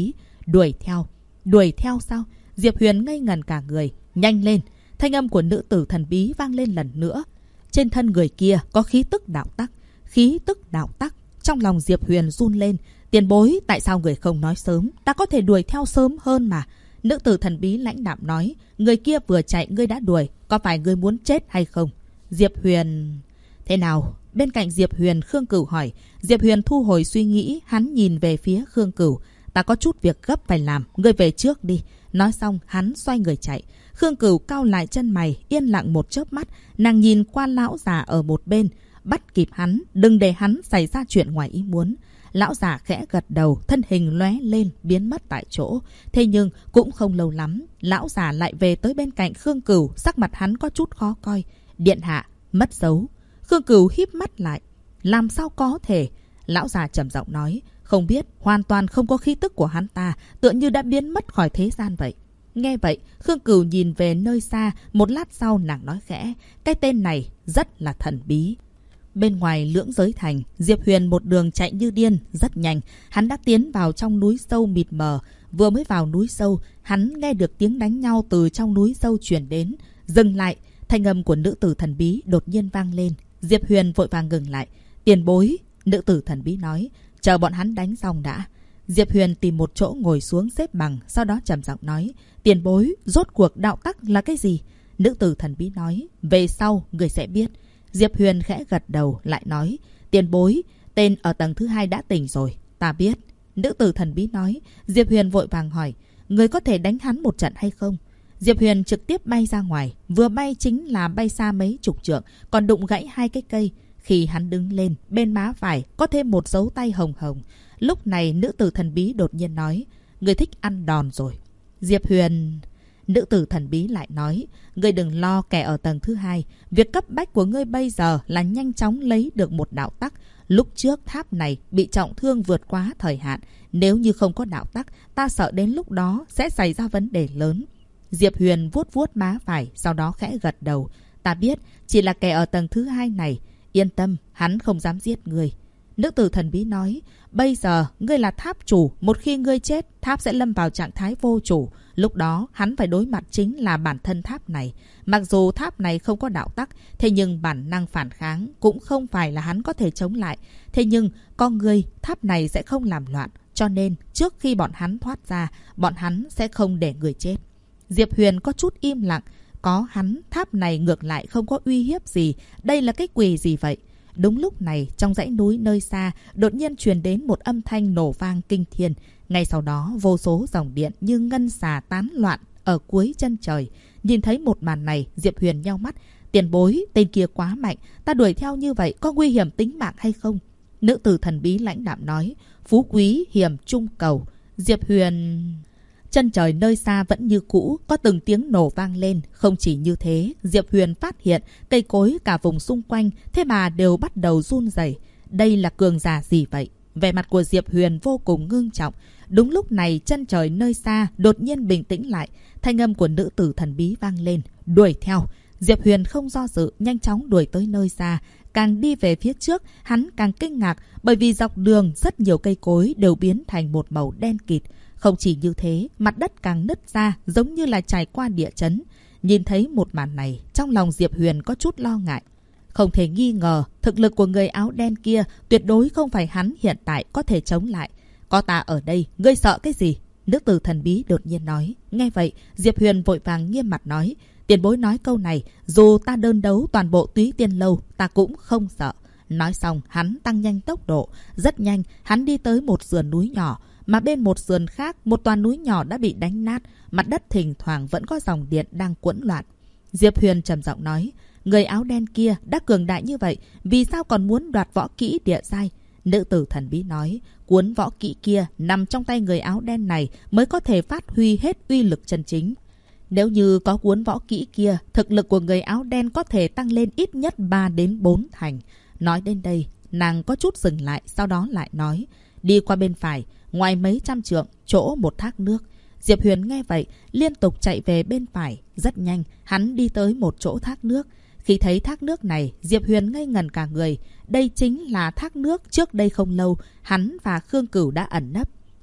Đuổi theo sao? Diệp Huyền ngây ngẩn cả người. Nhanh lên! Thanh âm của nữ tử thần bí vang lên lần nữa. Trên thân người kia có khí tức đạo tắc. Khí tức đạo tắc. Trong lòng Diệp Huyền run lên. Tiền bối, tại sao người không nói sớm? Ta có thể đuổi theo sớm hơn mà. Nữ tử thần bí lãnh đạm nói. Người kia vừa chạy ngươi đã đuổi. Có phải ngươi muốn chết hay không? Diệp Huyền... Thế nào? Bên cạnh Diệp Huyền, Khương Cửu hỏi. Diệp Huyền thu hồi suy nghĩ. Hắn nhìn về phía Khương Cửu. Ta có chút việc gấp phải làm. Ngươi về trước đi. Nói xong hắn xoay người chạy. Khương Cửu cau lại chân mày, yên lặng một chớp mắt. Nàng nhìn qua lão già ở một bên. Bắt kịp hắn, đừng để hắn xảy ra chuyện ngoài ý muốn. Lão già khẽ gật đầu, thân hình lóe lên, biến mất tại chỗ. Thế nhưng cũng không lâu lắm, lão già lại về tới bên cạnh Khương Cửu, sắc mặt hắn có chút khó coi. Điện hạ, mất dấu. Khương Cửu híp mắt lại. Làm sao có thể? Lão già trầm giọng nói. Không biết, hoàn toàn không có khí tức của hắn ta, tựa như đã biến mất khỏi thế gian vậy. Nghe vậy, Khương Cửu nhìn về nơi xa, một lát sau nàng nói khẽ. Cái tên này rất là thần bí. Bên ngoài Lưỡng Giới Thành, Diệp Huyền một đường chạy như điên, rất nhanh. Hắn đã tiến vào trong núi sâu mịt mờ. Vừa mới vào núi sâu, hắn nghe được tiếng đánh nhau từ trong núi sâu truyền đến. Dừng lại, thanh âm của nữ tử thần bí đột nhiên vang lên. Diệp Huyền vội vàng ngừng lại. Tiền bối, nữ tử thần bí nói. Chờ bọn hắn đánh xong đã. Diệp Huyền tìm một chỗ ngồi xuống xếp bằng, sau đó trầm giọng nói. Tiền bối, rốt cuộc đạo tắc là cái gì? Nữ tử thần bí nói. Về sau, người sẽ biết. Diệp Huyền khẽ gật đầu, lại nói. Tiền bối, tên ở tầng thứ 2 đã tỉnh rồi. Ta biết. Nữ tử thần bí nói. Diệp Huyền vội vàng hỏi. Người có thể đánh hắn một trận hay không? Diệp Huyền trực tiếp bay ra ngoài. Vừa bay chính là bay xa mấy chục trượng, còn đụng gãy 2 cái cây. Khi hắn đứng lên, bên má phải có thêm một dấu tay hồng hồng. Lúc này nữ tử thần bí đột nhiên nói. Người thích ăn đòn rồi. Diệp Huyền... Nữ tử thần bí lại nói. Ngươi đừng lo kẻ ở tầng thứ 2. Việc cấp bách của ngươi bây giờ là nhanh chóng lấy được một đạo tắc. Lúc trước tháp này bị trọng thương vượt quá thời hạn. Nếu như không có đạo tắc, ta sợ đến lúc đó sẽ xảy ra vấn đề lớn. Diệp Huyền vuốt vuốt má phải, sau đó khẽ gật đầu. Ta biết, chỉ là kẻ ở tầng thứ 2 này. Yên tâm, hắn không dám giết ngươi. Nữ tử thần bí nói. Bây giờ, ngươi là tháp chủ. Một khi ngươi chết, tháp sẽ lâm vào trạng thái vô chủ. Lúc đó, hắn phải đối mặt chính là bản thân tháp này. Mặc dù tháp này không có đạo tắc, thế nhưng bản năng phản kháng cũng không phải là hắn có thể chống lại. Thế nhưng, con ngươi, tháp này sẽ không làm loạn. Cho nên, trước khi bọn hắn thoát ra, bọn hắn sẽ không để người chết. Diệp Huyền có chút im lặng. Có hắn, tháp này ngược lại không có uy hiếp gì. Đây là cái quỷ gì vậy? Đúng lúc này, trong dãy núi nơi xa, đột nhiên truyền đến một âm thanh nổ vang kinh thiên. Ngay sau đó, vô số dòng điện như ngân xà tán loạn ở cuối chân trời. Nhìn thấy một màn này, Diệp Huyền nheo mắt. Tiền bối, tên kia quá mạnh. Ta đuổi theo như vậy, có nguy hiểm tính mạng hay không? Nữ tử thần bí lãnh đạm nói. Phú quý, hiểm trung cầu. Diệp Huyền... Chân trời nơi xa vẫn như cũ, có từng tiếng nổ vang lên. Không chỉ như thế, Diệp Huyền phát hiện cây cối cả vùng xung quanh, thế mà đều bắt đầu run rẩy. Đây là cường giả gì vậy? Vẻ mặt của Diệp Huyền vô cùng ngưng trọng. Đúng lúc này, chân trời nơi xa đột nhiên bình tĩnh lại. Thanh âm của nữ tử thần bí vang lên. Đuổi theo. Diệp Huyền không do dự, nhanh chóng đuổi tới nơi xa. Càng đi về phía trước, hắn càng kinh ngạc, bởi vì dọc đường rất nhiều cây cối đều biến thành một màu đen kịt. Không chỉ như thế, mặt đất càng nứt ra, giống như là trải qua địa chấn. Nhìn thấy một màn này, trong lòng Diệp Huyền có chút lo ngại. Không thể nghi ngờ, thực lực của người áo đen kia tuyệt đối không phải hắn hiện tại có thể chống lại. Có ta ở đây, ngươi sợ cái gì? Nữ tử thần bí đột nhiên nói. Nghe vậy, Diệp Huyền vội vàng nghiêm mặt nói. Tiền bối nói câu này, dù ta đơn đấu toàn bộ Túy Tiên Lâu, ta cũng không sợ. Nói xong, hắn tăng nhanh tốc độ. Rất nhanh, hắn đi tới một sườn núi nhỏ. Mà bên một sườn khác, một toà núi nhỏ đã bị đánh nát. Mặt đất thỉnh thoảng vẫn có dòng điện đang cuỗn loạn. Diệp Huyền trầm giọng nói. Người áo đen kia đã cường đại như vậy, vì sao còn muốn đoạt võ kỹ địa giai? Nữ tử thần bí nói. Cuốn võ kỹ kia nằm trong tay người áo đen này mới có thể phát huy hết uy lực chân chính. Nếu như có cuốn võ kỹ kia, thực lực của người áo đen có thể tăng lên ít nhất 3 đến 4 thành. Nói đến đây, nàng có chút dừng lại, sau đó lại nói. Đi qua bên phải, ngoài mấy trăm trượng, chỗ một thác nước. Diệp Huyền nghe vậy, liên tục chạy về bên phải. Rất nhanh, hắn đi tới một chỗ thác nước. Khi thấy thác nước này, Diệp Huyền ngây ngẩn cả người. Đây chính là thác nước trước đây không lâu, hắn và Khương Cửu đã ẩn nấp.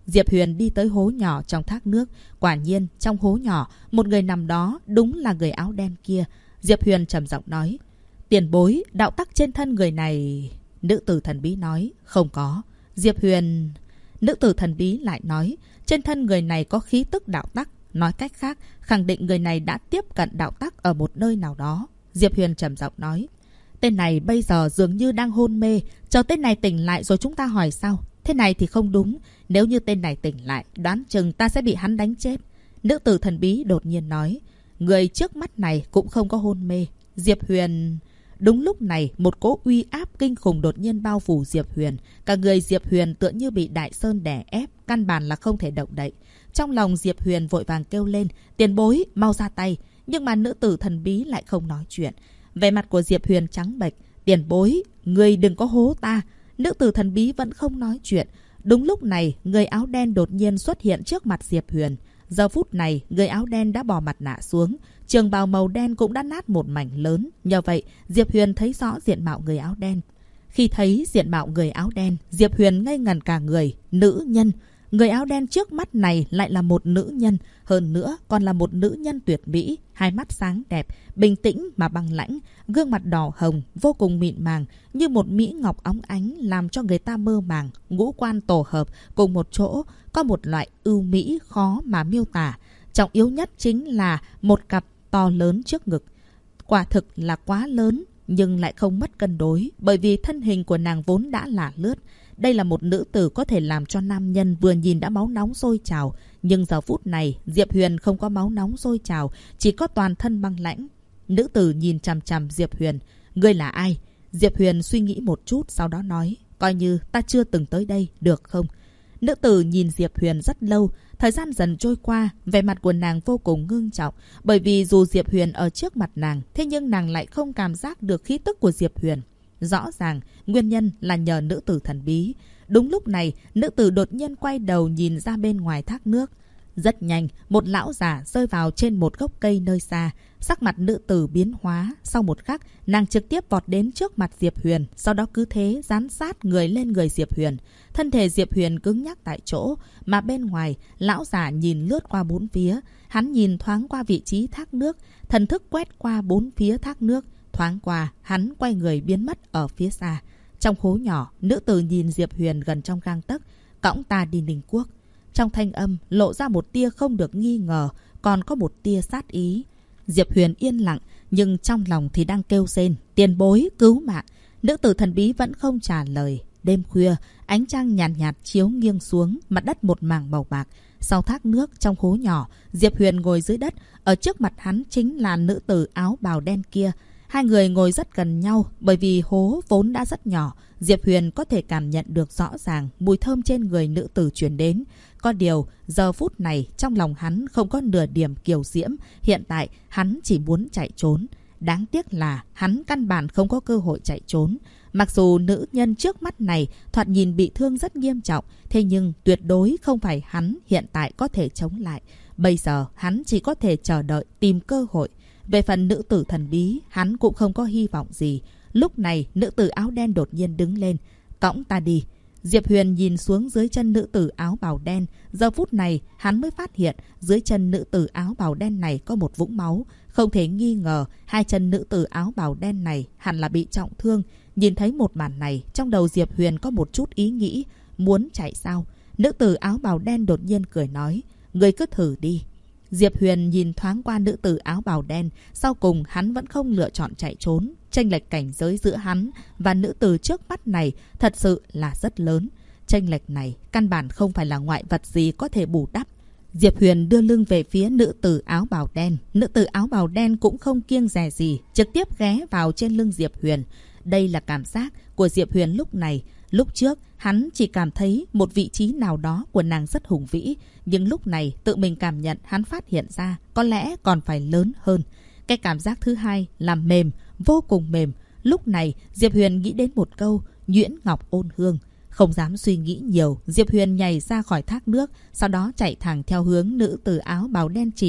Diệp Huyền đi tới hố nhỏ trong thác nước. Quả nhiên, trong hố nhỏ, một người nằm đó, đúng là người áo đen kia. Diệp Huyền trầm giọng nói, tiền bối, đạo tắc trên thân người này... Nữ tử thần bí nói, không có. Diệp Huyền... Nữ tử thần bí lại nói, trên thân người này có khí tức đạo tắc. Nói cách khác, khẳng định người này đã tiếp cận đạo tắc ở một nơi nào đó. Diệp Huyền trầm giọng nói, tên này bây giờ dường như đang hôn mê. Chờ tên này tỉnh lại rồi chúng ta hỏi sau. Thế này thì không đúng. Nếu như tên này tỉnh lại, đoán chừng ta sẽ bị hắn đánh chết. Nữ tử thần bí đột nhiên nói, người trước mắt này cũng không có hôn mê. Diệp Huyền... Đúng lúc này, một cỗ uy áp kinh khủng đột nhiên bao phủ Diệp Huyền. Cả người Diệp Huyền tựa như bị đại sơn đè ép, căn bản là không thể động đậy. Trong lòng Diệp Huyền vội vàng kêu lên, tiền bối, mau ra tay. Nhưng mà nữ tử thần bí lại không nói chuyện. Vẻ mặt của Diệp Huyền trắng bệch, tiền bối, người đừng có hố ta. Nữ tử thần bí vẫn không nói chuyện. Đúng lúc này, người áo đen đột nhiên xuất hiện trước mặt Diệp Huyền. Giờ phút này, người áo đen đã bỏ mặt nạ xuống. Trường bào màu đen cũng đã nát một mảnh lớn. Nhờ vậy, Diệp Huyền thấy rõ diện mạo người áo đen. Khi thấy diện mạo người áo đen, Diệp Huyền ngây ngẩn cả người. Nữ nhân. Người áo đen trước mắt này lại là một nữ nhân. Hơn nữa, còn là một nữ nhân tuyệt mỹ. Hai mắt sáng đẹp, bình tĩnh mà băng lãnh. Gương mặt đỏ hồng, vô cùng mịn màng. Như một mỹ ngọc óng ánh làm cho người ta mơ màng. Ngũ quan tổ hợp cùng một chỗ. Có một loại ưu mỹ khó mà miêu tả. Trọng yếu nhất chính là một cặp to lớn trước ngực. Quả thực là quá lớn, nhưng lại không mất cân đối. Bởi vì thân hình của nàng vốn đã là lướt. Đây là một nữ tử có thể làm cho nam nhân vừa nhìn đã máu nóng sôi trào. Nhưng giờ phút này, Diệp Huyền không có máu nóng sôi trào, chỉ có toàn thân băng lãnh. Nữ tử nhìn chằm chằm Diệp Huyền. Ngươi là ai? Diệp Huyền suy nghĩ một chút, sau đó nói, coi như ta chưa từng tới đây, được không? Nữ tử nhìn Diệp Huyền rất lâu. Thời gian dần trôi qua, vẻ mặt của nàng vô cùng ngưng trọng. Bởi vì dù Diệp Huyền ở trước mặt nàng, thế nhưng nàng lại không cảm giác được khí tức của Diệp Huyền. Rõ ràng, nguyên nhân là nhờ nữ tử thần bí. Đúng lúc này, nữ tử đột nhiên quay đầu nhìn ra bên ngoài thác nước. Rất nhanh, một lão già rơi vào trên một gốc cây nơi xa. Sắc mặt nữ tử biến hóa. Sau một khắc, nàng trực tiếp vọt đến trước mặt Diệp Huyền. Sau đó cứ thế dán sát người lên người Diệp Huyền. Thân thể Diệp Huyền cứng nhắc tại chỗ. Mà bên ngoài, lão già nhìn lướt qua bốn phía. Hắn nhìn thoáng qua vị trí thác nước. Thần thức quét qua bốn phía thác nước. Thoáng qua, hắn quay người biến mất ở phía xa. Trong hố nhỏ, nữ tử nhìn Diệp Huyền gần trong gang tấc. Cõng ta đi Ninh Quốc. Trong thanh âm lộ ra một tia không được nghi ngờ, còn có một tia sát ý. Diệp Huyền yên lặng, nhưng trong lòng thì đang kêu rên, tiền bối, cứu mạng. Nữ tử thần bí vẫn không trả lời. Đêm khuya, ánh trăng nhàn nhạt chiếu nghiêng xuống, mặt đất một mảng màu bạc. Sau thác nước trong hố nhỏ, Diệp Huyền ngồi dưới đất, ở trước mặt hắn chính là nữ tử áo bào đen kia. Hai người ngồi rất gần nhau, bởi vì hố vốn đã rất nhỏ. Diệp Huyền có thể cảm nhận được rõ ràng mùi thơm trên người nữ tử truyền đến. Có điều, giờ phút này trong lòng hắn không có nửa điểm kiều diễm. Hiện tại, hắn chỉ muốn chạy trốn. Đáng tiếc là hắn căn bản không có cơ hội chạy trốn. Mặc dù nữ nhân trước mắt này thoạt nhìn bị thương rất nghiêm trọng, thế nhưng tuyệt đối không phải hắn hiện tại có thể chống lại. Bây giờ, hắn chỉ có thể chờ đợi tìm cơ hội. Về phần nữ tử thần bí, hắn cũng không có hy vọng gì. Lúc này, nữ tử áo đen đột nhiên đứng lên. Cõng ta đi. Diệp Huyền nhìn xuống dưới chân nữ tử áo bào đen. Giờ phút này, hắn mới phát hiện dưới chân nữ tử áo bào đen này có một vũng máu. Không thể nghi ngờ, hai chân nữ tử áo bào đen này hẳn là bị trọng thương. Nhìn thấy một màn này, trong đầu Diệp Huyền có một chút ý nghĩ. Muốn chạy sao? Nữ tử áo bào đen đột nhiên cười nói, ngươi cứ thử đi. Diệp Huyền nhìn thoáng qua nữ tử áo bào đen. Sau cùng hắn vẫn không lựa chọn chạy trốn. Chênh lệch cảnh giới giữa hắn và nữ tử trước mắt này thật sự là rất lớn. Chênh lệch này căn bản không phải là ngoại vật gì có thể bù đắp. Diệp Huyền đưa lưng về phía nữ tử áo bào đen. Nữ tử áo bào đen cũng không kiêng dè gì, trực tiếp ghé vào trên lưng Diệp Huyền. Đây là cảm giác của Diệp Huyền lúc này. Lúc trước, hắn chỉ cảm thấy một vị trí nào đó của nàng rất hùng vĩ. Nhưng lúc này, tự mình cảm nhận hắn phát hiện ra có lẽ còn phải lớn hơn. Cái cảm giác thứ hai là mềm, vô cùng mềm. Lúc này, Diệp Huyền nghĩ đến một câu, nhuyễn ngọc ôn hương. Không dám suy nghĩ nhiều, Diệp Huyền nhảy ra khỏi thác nước, sau đó chạy thẳng theo hướng nữ tử áo bào đen chỉ.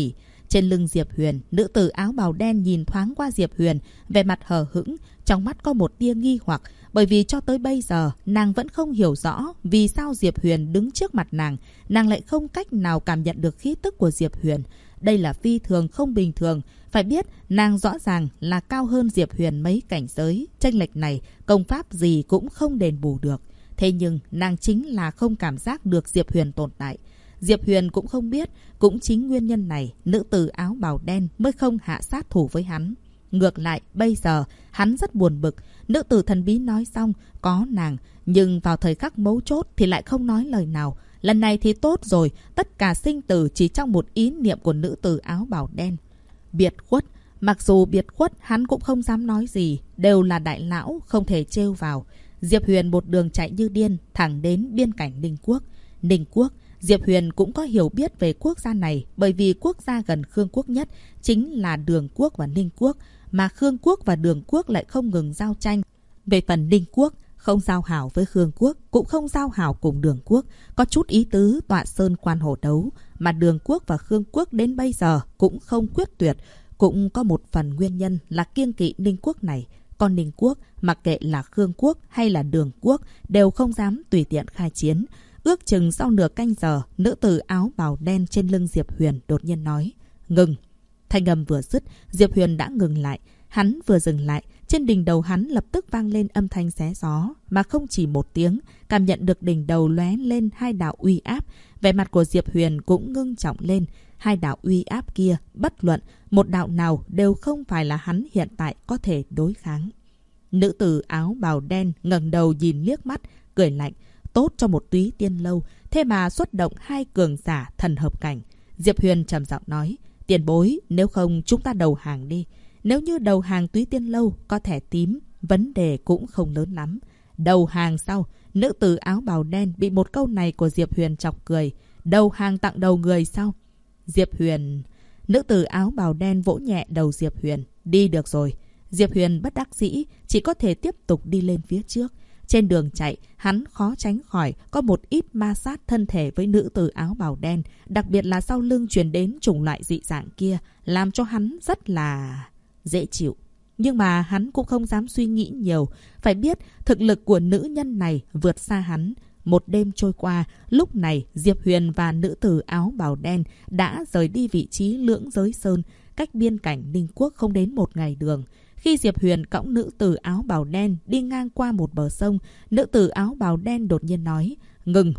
Trên lưng Diệp Huyền, nữ tử áo bào đen nhìn thoáng qua Diệp Huyền, vẻ mặt hờ hững, trong mắt có một tia nghi hoặc, bởi vì cho tới bây giờ nàng vẫn không hiểu rõ vì sao Diệp Huyền đứng trước mặt nàng lại không cách nào cảm nhận được khí tức của Diệp Huyền. Đây là phi thường không bình thường. Phải biết, nàng rõ ràng là cao hơn Diệp Huyền mấy cảnh giới. Chênh lệch này, công pháp gì cũng không đền bù được. Thế nhưng, nàng chính là không cảm giác được Diệp Huyền tồn tại. Diệp Huyền cũng không biết, cũng chính nguyên nhân này, nữ tử áo bào đen mới không hạ sát thủ với hắn. Ngược lại, bây giờ, hắn rất buồn bực. Nữ tử thần bí nói xong, có nàng, nhưng vào thời khắc mấu chốt thì lại không nói lời nào. Lần này thì tốt rồi, tất cả sinh tử chỉ trong một ý niệm của nữ tử áo bào đen. Biệt khuất, mặc dù biệt khuất hắn cũng không dám nói gì, đều là đại lão, không thể trêu vào. Diệp Huyền một đường chạy như điên, thẳng đến biên cảnh Ninh Quốc. Ninh Quốc, Diệp Huyền cũng có hiểu biết về quốc gia này, bởi vì quốc gia gần Khương Quốc nhất chính là Đường Quốc và Ninh Quốc, mà Khương Quốc và Đường Quốc lại không ngừng giao tranh. Về phần Ninh Quốc, không giao hảo với Khương Quốc, cũng không giao hảo cùng Đường Quốc, có chút ý tứ tọa sơn quan hổ đấu, mà Đường Quốc và Khương Quốc đến bây giờ cũng không quyết tuyệt, cũng có một phần nguyên nhân là kiêng kỵ Ninh Quốc này. Còn Ninh Quốc, mặc kệ là Khương Quốc hay là Đường Quốc, đều không dám tùy tiện khai chiến. Ước chừng sau nửa canh giờ, nữ tử áo bào đen trên lưng Diệp Huyền đột nhiên nói, ngừng. Thanh âm vừa dứt, Diệp Huyền đã ngừng lại. Hắn vừa dừng lại, trên đỉnh đầu hắn lập tức vang lên âm thanh xé gió, mà không chỉ một tiếng, cảm nhận được đỉnh đầu lóe lên hai đạo uy áp. Vẻ mặt của Diệp Huyền cũng ngưng trọng lên. Hai đạo uy áp kia, bất luận, một đạo nào đều không phải là hắn hiện tại có thể đối kháng. Nữ tử áo bào đen ngẩng đầu nhìn liếc mắt, cười lạnh. Tốt cho một túy tiên lâu, thế mà xuất động hai cường giả thần hợp cảnh. Diệp Huyền trầm giọng nói, tiền bối, nếu không chúng ta đầu hàng đi. Nếu như đầu hàng túy tiên lâu có thẻ tím, vấn đề cũng không lớn lắm. Đầu hàng sau, nữ tử áo bào đen bị một câu này của Diệp Huyền chọc cười. Đầu hàng tặng đầu người sao? Diệp Huyền... Nữ tử áo bào đen vỗ nhẹ đầu Diệp Huyền. Đi được rồi. Diệp Huyền bất đắc dĩ, chỉ có thể tiếp tục đi lên phía trước. Trên đường chạy, hắn khó tránh khỏi có một ít ma sát thân thể với nữ tử áo bào đen, đặc biệt là sau lưng truyền đến chủng loại dị dạng kia, làm cho hắn rất là dễ chịu. Nhưng mà hắn cũng không dám suy nghĩ nhiều, phải biết thực lực của nữ nhân này vượt xa hắn. Một đêm trôi qua, lúc này Diệp Huyền và nữ tử áo bào đen đã rời đi vị trí Lưỡng Giới Sơn, cách biên cảnh Ninh Quốc không đến một ngày đường. Khi Diệp Huyền cõng nữ tử áo bào đen đi ngang qua một bờ sông, nữ tử áo bào đen đột nhiên nói, ngừng.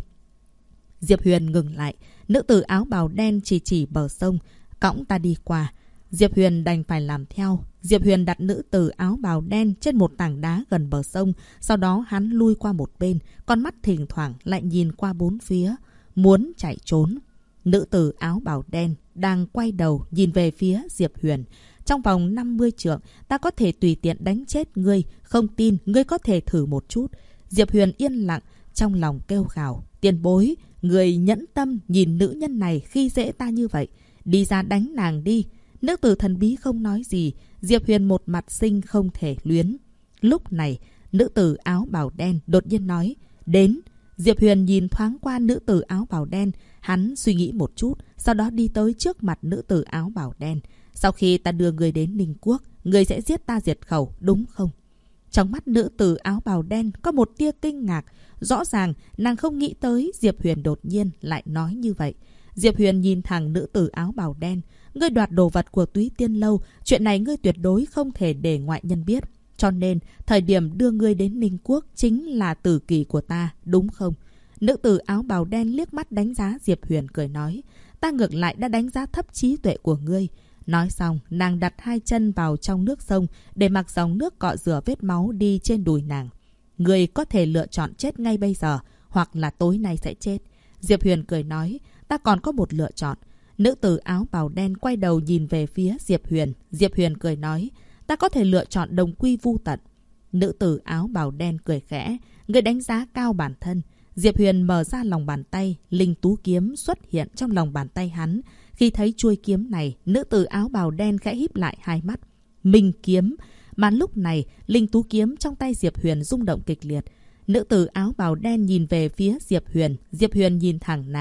Diệp Huyền ngừng lại, nữ tử áo bào đen chỉ bờ sông, cõng ta đi qua. Diệp Huyền đành phải làm theo. Diệp Huyền đặt nữ tử áo bào đen trên một tảng đá gần bờ sông, sau đó hắn lui qua một bên, con mắt thỉnh thoảng lại nhìn qua bốn phía, muốn chạy trốn. Nữ tử áo bào đen đang quay đầu nhìn về phía Diệp Huyền. Trong vòng 50 trượng, ta có thể tùy tiện đánh chết ngươi, không tin ngươi có thể thử một chút. Diệp Huyền yên lặng, trong lòng kêu gào, tiền bối, người nhẫn tâm nhìn nữ nhân này khi dễ ta như vậy, đi ra đánh nàng đi. Nữ tử thần bí không nói gì, Diệp Huyền một mặt sinh không thể luyến. Lúc này, nữ tử áo bào đen đột nhiên nói, đến. Diệp Huyền nhìn thoáng qua nữ tử áo bào đen, hắn suy nghĩ một chút, sau đó đi tới trước mặt nữ tử áo bào đen. Sau khi ta đưa người đến Ninh Quốc, người sẽ giết ta diệt khẩu, đúng không? Trong mắt nữ tử áo bào đen có một tia kinh ngạc. Rõ ràng nàng không nghĩ tới Diệp Huyền đột nhiên lại nói như vậy. Diệp Huyền nhìn thẳng nữ tử áo bào đen. Ngươi đoạt đồ vật của Túy Tiên Lâu, chuyện này ngươi tuyệt đối không thể để ngoại nhân biết. Cho nên, thời điểm đưa ngươi đến Ninh Quốc chính là tử kỳ của ta, đúng không? Nữ tử áo bào đen liếc mắt đánh giá Diệp Huyền cười nói, ta ngược lại đã đánh giá thấp trí tuệ của ngươi. Nói xong, nàng đặt hai chân vào trong nước sông để mặc dòng nước cọ rửa vết máu đi trên đùi nàng. Ngươi có thể lựa chọn chết ngay bây giờ, hoặc là tối nay sẽ chết. Diệp Huyền cười nói, ta còn có một lựa chọn. Nữ tử áo bào đen quay đầu nhìn về phía Diệp Huyền. Diệp Huyền cười nói, ta có thể lựa chọn đồng quy vu tận. Nữ tử áo bào đen cười khẽ, người đánh giá cao bản thân. Diệp Huyền mở ra lòng bàn tay, linh tú kiếm xuất hiện trong lòng bàn tay hắn. Khi thấy chuôi kiếm này, nữ tử áo bào đen khẽ híp lại hai mắt. Minh kiếm. Mà lúc này, linh tú kiếm trong tay Diệp Huyền rung động kịch liệt. Nữ tử áo bào đen nhìn về phía Diệp Huyền. Diệp Huyền nhìn thẳng nàng.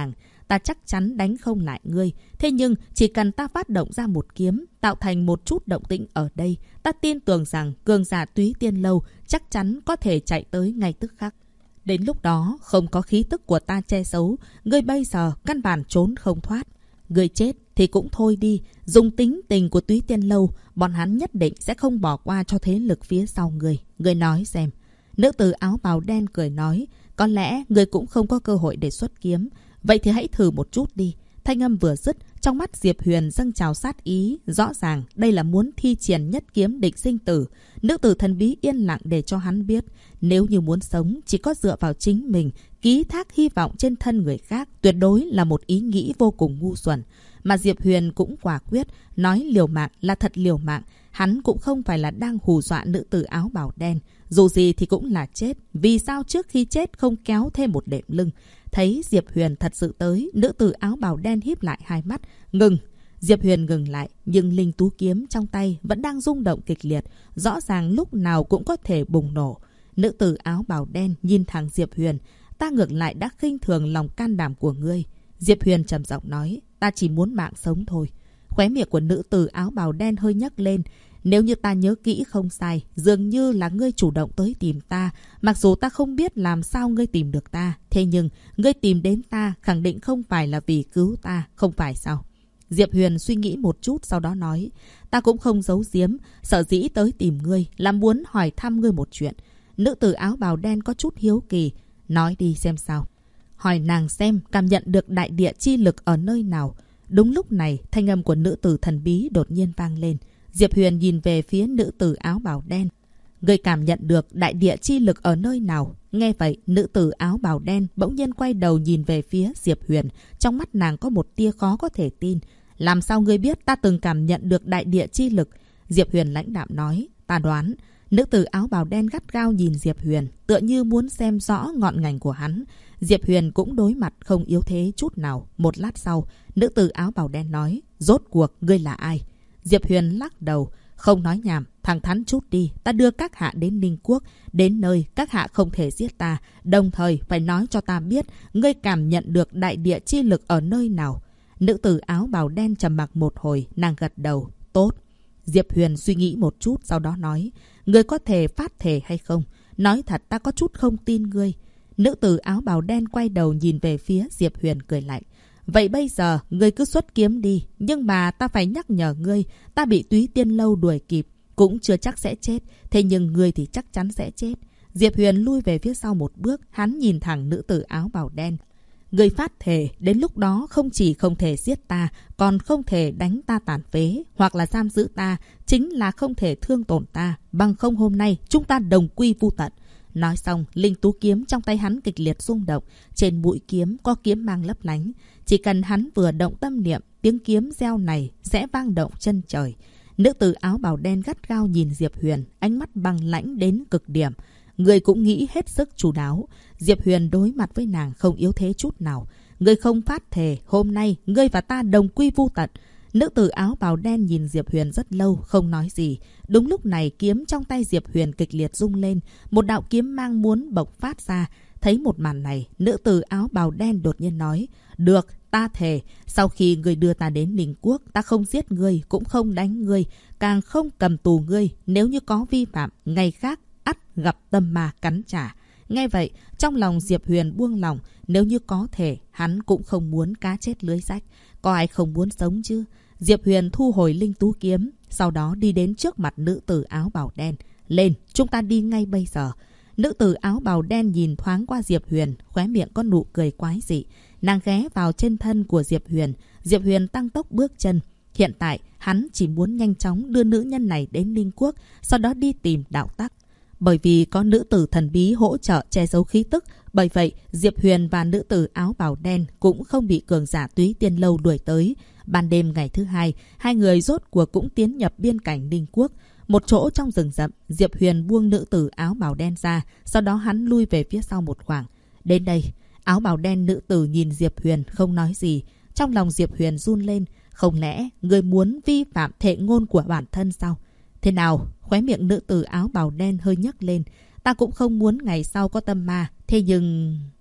ta chắc chắn đánh không lại ngươi. Thế nhưng chỉ cần ta phát động ra một kiếm, tạo thành một chút động tĩnh ở đây, ta tin tưởng rằng cường giả Túy Tiên Lâu chắc chắn có thể chạy tới ngay tức khắc. Đến lúc đó, không có khí tức của ta che giấu, ngươi bây giờ căn bản trốn không thoát. Ngươi chết thì cũng thôi đi, dùng tính tình của Túy Tiên Lâu, bọn hắn nhất định sẽ không bỏ qua cho thế lực phía sau ngươi. Ngươi nói xem. Nữ tử áo bào đen cười nói, có lẽ ngươi cũng không có cơ hội để xuất kiếm. Vậy thì hãy thử một chút đi. Thanh âm vừa dứt, trong mắt Diệp Huyền dâng trào sát ý. Rõ ràng đây là muốn thi triển nhất kiếm định sinh tử. Nữ tử thần bí yên lặng để cho hắn biết, nếu như muốn sống chỉ có dựa vào chính mình, ký thác hy vọng trên thân người khác, tuyệt đối là một ý nghĩ vô cùng ngu xuẩn. Mà Diệp Huyền cũng quả quyết, nói liều mạng là thật liều mạng. Hắn cũng không phải là đang hù dọa nữ tử áo bào đen. Dù gì thì cũng là chết. Vì sao trước khi chết không kéo thêm một đệm lưng? Thấy Diệp Huyền thật sự tới, nữ tử áo bào đen híp lại hai mắt. Ngừng! Diệp Huyền ngừng lại, nhưng linh tú kiếm trong tay vẫn đang rung động kịch liệt. Rõ ràng lúc nào cũng có thể bùng nổ. Nữ tử áo bào đen nhìn thẳng Diệp Huyền. Ta ngược lại đã khinh thường lòng can đảm của ngươi. Diệp Huyền trầm giọng nói, ta chỉ muốn mạng sống thôi. Khóe miệng của nữ tử áo bào đen hơi nhấc lên. Nếu như ta nhớ kỹ không sai, dường như là ngươi chủ động tới tìm ta. Mặc dù ta không biết làm sao ngươi tìm được ta, thế nhưng ngươi tìm đến ta khẳng định không phải là vì cứu ta, không phải sao? Diệp Huyền suy nghĩ một chút sau đó nói, ta cũng không giấu giếm, sợ dĩ tới tìm ngươi là muốn hỏi thăm ngươi một chuyện. Nữ tử áo bào đen có chút hiếu kỳ, nói đi xem sao. Hỏi nàng xem cảm nhận được đại địa chi lực ở nơi nào. Đúng lúc này, thanh âm của nữ tử thần bí đột nhiên vang lên. Diệp Huyền nhìn về phía nữ tử áo bào đen. Ngươi cảm nhận được đại địa chi lực ở nơi nào? Nghe vậy, nữ tử áo bào đen bỗng nhiên quay đầu nhìn về phía Diệp Huyền. Trong mắt nàng có một tia khó có thể tin. Làm sao ngươi biết ta từng cảm nhận được đại địa chi lực? Diệp Huyền lãnh đạm nói, ta đoán. Nữ tử áo bào đen gắt gao nhìn Diệp Huyền, tựa như muốn xem rõ ngọn ngành của hắn. Diệp Huyền cũng đối mặt không yếu thế chút nào. Một lát sau, nữ tử áo bào đen nói, rốt cuộc ngươi là ai? Diệp Huyền lắc đầu, không nói nhảm, thẳng thắn chút đi, ta đưa các hạ đến Ninh Quốc, đến nơi các hạ không thể giết ta, đồng thời phải nói cho ta biết ngươi cảm nhận được đại địa chi lực ở nơi nào. Nữ tử áo bào đen trầm mặc một hồi, nàng gật đầu, tốt. Diệp Huyền suy nghĩ một chút, sau đó nói, ngươi có thể phát thể hay không? Nói thật ta có chút không tin ngươi. Nữ tử áo bào đen quay đầu nhìn về phía Diệp Huyền cười lạnh. Vậy bây giờ, ngươi cứ xuất kiếm đi. Nhưng mà ta phải nhắc nhở ngươi, ta bị Túy Tiên Lâu đuổi kịp. Cũng chưa chắc sẽ chết. Thế nhưng ngươi thì chắc chắn sẽ chết. Diệp Huyền lui về phía sau một bước, hắn nhìn thẳng nữ tử áo bào đen. Ngươi phát thề, đến lúc đó không chỉ không thể giết ta, còn không thể đánh ta tàn phế, hoặc là giam giữ ta, chính là không thể thương tổn ta. Bằng không hôm nay, chúng ta đồng quy vu tận. Nói xong, linh tú kiếm trong tay hắn kịch liệt rung động. Trên mũi kiếm có kiếm mang lấp lánh. Chỉ cần hắn vừa động tâm niệm, tiếng kiếm reo này sẽ vang động chân trời. Nữ tử áo bào đen gắt gao nhìn Diệp Huyền, ánh mắt băng lãnh đến cực điểm. Người cũng nghĩ hết sức chu đáo. Diệp Huyền đối mặt với nàng không yếu thế chút nào. Ngươi không phát thề, hôm nay ngươi và ta đồng quy vu tận. Nữ tử áo bào đen nhìn Diệp Huyền rất lâu, không nói gì. Đúng lúc này kiếm trong tay Diệp Huyền kịch liệt rung lên. Một đạo kiếm mang muốn bộc phát ra. Thấy một màn này, nữ tử áo bào đen đột nhiên nói, được, ta thề, sau khi ngươi đưa ta đến Ninh Quốc, ta không giết ngươi, cũng không đánh ngươi, càng không cầm tù ngươi. Nếu như có vi phạm, ngày khác ắt gặp tâm ma cắn trả. Nghe vậy, trong lòng Diệp Huyền buông lỏng, nếu như có thể, hắn cũng không muốn cá chết lưới rách. Có ai không muốn sống chứ? Diệp Huyền thu hồi linh tú kiếm, sau đó đi đến trước mặt nữ tử áo bào đen. Lên, chúng ta đi ngay bây giờ. Nữ tử áo bào đen nhìn thoáng qua Diệp Huyền, khóe miệng có nụ cười quái dị. Nàng ghé vào trên thân của Diệp Huyền. Diệp Huyền tăng tốc bước chân. Hiện tại, hắn chỉ muốn nhanh chóng đưa nữ nhân này đến Ninh Quốc, sau đó đi tìm đạo tắc. Bởi vì có nữ tử thần bí hỗ trợ che giấu khí tức, bởi vậy Diệp Huyền và nữ tử áo bào đen cũng không bị cường giả Túy Tiên Lâu đuổi tới. Ban đêm ngày thứ hai, hai người rốt cuộc cũng tiến nhập biên cảnh Ninh Quốc. Một chỗ trong rừng rậm, Diệp Huyền buông nữ tử áo bào đen ra, sau đó hắn lui về phía sau một khoảng. Đến đây, áo bào đen nữ tử nhìn Diệp Huyền không nói gì. Trong lòng Diệp Huyền run lên, không lẽ người muốn vi phạm thệ ngôn của bản thân sao? Thế nào? Khóe miệng nữ tử áo bào đen hơi nhấc lên. Ta cũng không muốn ngày sau có tâm ma. Thế nhưng...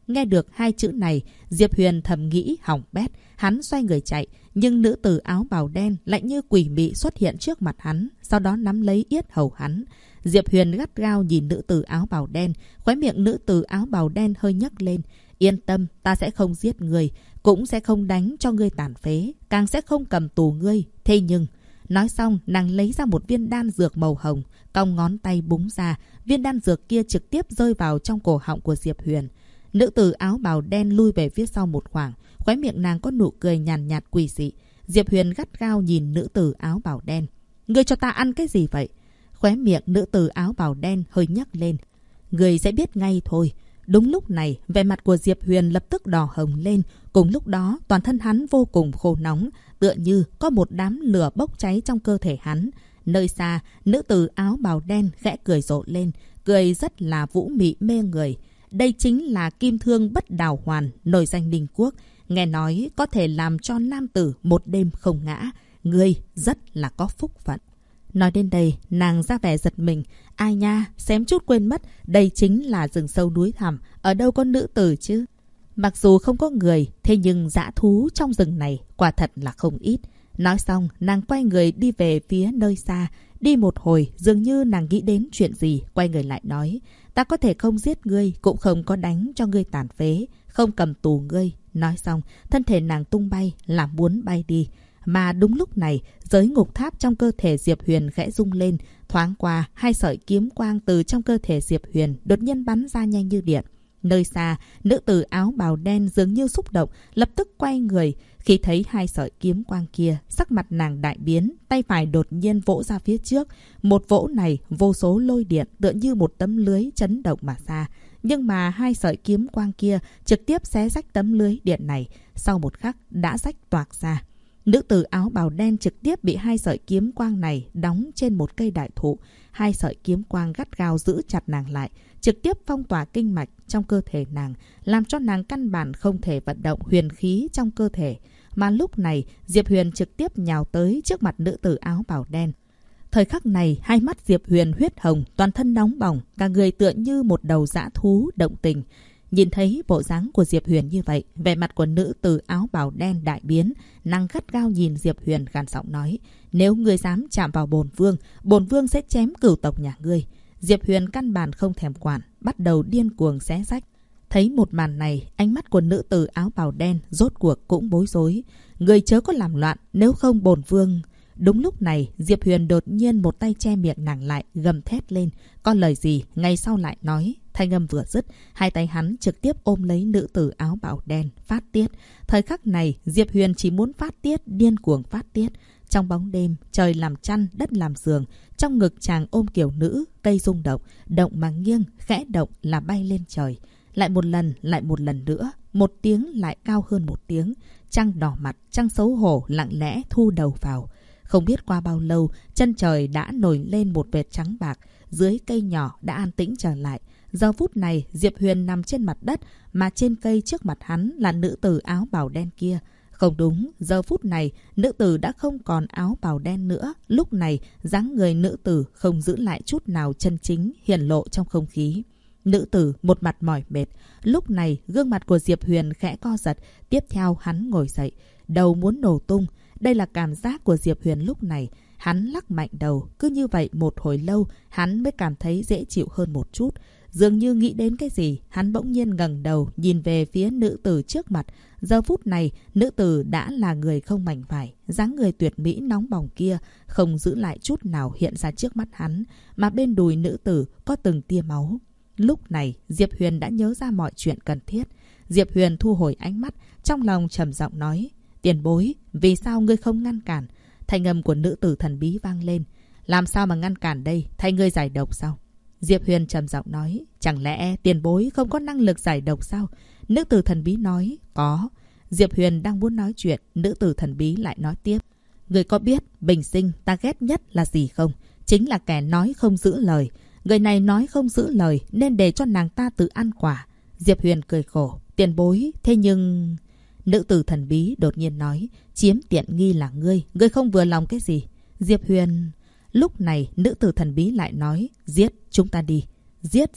Nghe được hai chữ này, Diệp Huyền thầm nghĩ hỏng bét. Hắn xoay người chạy, nhưng nữ tử áo bào đen lại như quỷ mị xuất hiện trước mặt hắn, sau đó nắm lấy yết hầu hắn. Diệp Huyền gắt gao nhìn nữ tử áo bào đen, khóe miệng nữ tử áo bào đen hơi nhấc lên. Yên tâm, ta sẽ không giết ngươi, cũng sẽ không đánh cho ngươi tàn phế, càng sẽ không cầm tù ngươi. Thế nhưng... Nói xong, nàng lấy ra một viên đan dược màu hồng, cong ngón tay búng ra, viên đan dược kia trực tiếp rơi vào trong cổ họng của Diệp Huyền. Nữ tử áo bào đen lui về phía sau một khoảng, khóe miệng nàng có nụ cười nhàn nhạt quỷ dị. Diệp Huyền gắt gao nhìn nữ tử áo bào đen. Ngươi cho ta ăn cái gì vậy? Khóe miệng nữ tử áo bào đen hơi nhấc lên. Ngươi sẽ biết ngay thôi. Đúng lúc này, vẻ mặt của Diệp Huyền lập tức đỏ hồng lên. Cùng lúc đó, toàn thân hắn vô cùng khô nóng, tựa như có một đám lửa bốc cháy trong cơ thể hắn. Nơi xa, nữ tử áo bào đen khẽ cười rộ lên, cười rất là vũ mị mê người. Đây chính là kim thương bất đào hoàn, nổi danh Ninh Quốc. Nghe nói có thể làm cho nam tử một đêm không ngã. Ngươi rất là có phúc phận. Nói đến đây, nàng ra vẻ giật mình. Ai nha, xém chút quên mất, đây chính là rừng sâu núi thẳm, ở đâu có nữ tử chứ? Mặc dù không có người, thế nhưng dã thú trong rừng này quả thật là không ít. Nói xong, nàng quay người đi về phía nơi xa. Đi một hồi, dường như nàng nghĩ đến chuyện gì, quay người lại nói. Ta có thể không giết ngươi, cũng không có đánh cho ngươi tàn phế, không cầm tù ngươi. Nói xong, thân thể nàng tung bay, làm muốn bay đi. Mà đúng lúc này, giới ngục tháp trong cơ thể Diệp Huyền khẽ rung lên. Thoáng qua, hai sợi kiếm quang từ trong cơ thể Diệp Huyền đột nhiên bắn ra nhanh như điện. Nơi xa, nữ tử áo bào đen dường như xúc động, lập tức quay người. Khi thấy hai sợi kiếm quang kia, sắc mặt nàng đại biến, tay phải đột nhiên vỗ ra phía trước. Một vỗ này, vô số lôi điện tựa như một tấm lưới chấn động mà ra. Nhưng mà hai sợi kiếm quang kia trực tiếp xé rách tấm lưới điện này, sau một khắc đã rách toạc ra. Nữ tử áo bào đen trực tiếp bị hai sợi kiếm quang này đóng trên một cây đại thụ. Hai sợi kiếm quang gắt gao giữ chặt nàng lại, trực tiếp phong tỏa kinh mạch trong cơ thể nàng, làm cho nàng căn bản không thể vận động huyền khí trong cơ thể. Mà lúc này, Diệp Huyền trực tiếp nhào tới trước mặt nữ tử áo bào đen. Thời khắc này, hai mắt Diệp Huyền huyết hồng, toàn thân nóng bỏng, cả người tựa như một đầu dã thú động tình. Nhìn thấy bộ dáng của Diệp Huyền như vậy, vẻ mặt của nữ tử áo bào đen đại biến, nàng gắt gao nhìn Diệp Huyền gằn giọng nói: nếu ngươi dám chạm vào bổn vương sẽ chém cửu tộc nhà ngươi. Diệp Huyền căn bản không thèm quản, bắt đầu điên cuồng xé rách. Thấy một màn này, ánh mắt của nữ tử áo bào đen rốt cuộc cũng bối rối. Ngươi chớ có làm loạn, nếu không bổn vương... Đúng lúc này, Diệp Huyền đột nhiên một tay che miệng nàng lại, gầm thét lên. Có lời gì, ngay sau lại nói. Thanh âm vừa dứt, hai tay hắn trực tiếp ôm lấy nữ tử áo bào đen, phát tiết. Thời khắc này, Diệp Huyền chỉ muốn phát tiết, điên cuồng phát tiết. Trong bóng đêm, trời làm chăn, đất làm giường. Trong ngực chàng ôm kiểu nữ, cây rung động, động mà nghiêng, khẽ động là bay lên trời. Lại một lần nữa, một tiếng lại cao hơn một tiếng. Trăng đỏ mặt, trăng xấu hổ lặng lẽ thu đầu vào. Không biết qua bao lâu, chân trời đã nổi lên một vệt trắng bạc, dưới cây nhỏ đã an tĩnh trở lại. Giờ phút này, Diệp Huyền nằm trên mặt đất, mà trên cây trước mặt hắn là nữ tử áo bào đen kia. Không đúng, giờ phút này, nữ tử đã không còn áo bào đen nữa. Lúc này, dáng người nữ tử không giữ lại chút nào chân chính, hiển lộ trong không khí. Nữ tử một mặt mỏi mệt. Lúc này, gương mặt của Diệp Huyền khẽ co giật. Tiếp theo, hắn ngồi dậy, đầu muốn nổ tung. Đây là cảm giác của Diệp Huyền lúc này. Hắn lắc mạnh đầu, cứ như vậy một hồi lâu, hắn mới cảm thấy dễ chịu hơn một chút. Dường như nghĩ đến cái gì, hắn bỗng nhiên ngẩng đầu, nhìn về phía nữ tử trước mặt. Giờ phút này, nữ tử đã là người không mảnh vải, dáng người tuyệt mỹ nóng bỏng kia, không giữ lại chút nào hiện ra trước mắt hắn, mà bên đùi nữ tử có từng tia máu. Lúc này, Diệp Huyền đã nhớ ra mọi chuyện cần thiết. Diệp Huyền thu hồi ánh mắt, trong lòng trầm giọng nói: Tiền bối, vì sao ngươi không ngăn cản? Thanh âm của nữ tử thần bí vang lên. Làm sao mà ngăn cản đây? Thay ngươi giải độc sao? Diệp Huyền trầm giọng nói. Chẳng lẽ tiền bối không có năng lực giải độc sao? Nữ tử thần bí nói. Có. Diệp Huyền đang muốn nói chuyện, nữ tử thần bí lại nói tiếp. Ngươi có biết bình sinh ta ghét nhất là gì không? Chính là kẻ nói không giữ lời. Người này nói không giữ lời nên để cho nàng ta tự ăn quả. Diệp Huyền cười khổ. Tiền bối, thế nhưng... Nữ tử thần bí đột nhiên nói. Chiếm tiện nghi là ngươi. Ngươi không vừa lòng cái gì? Diệp Huyền... Lúc này, nữ tử thần bí lại nói. Giết, chúng ta đi. Giết sao?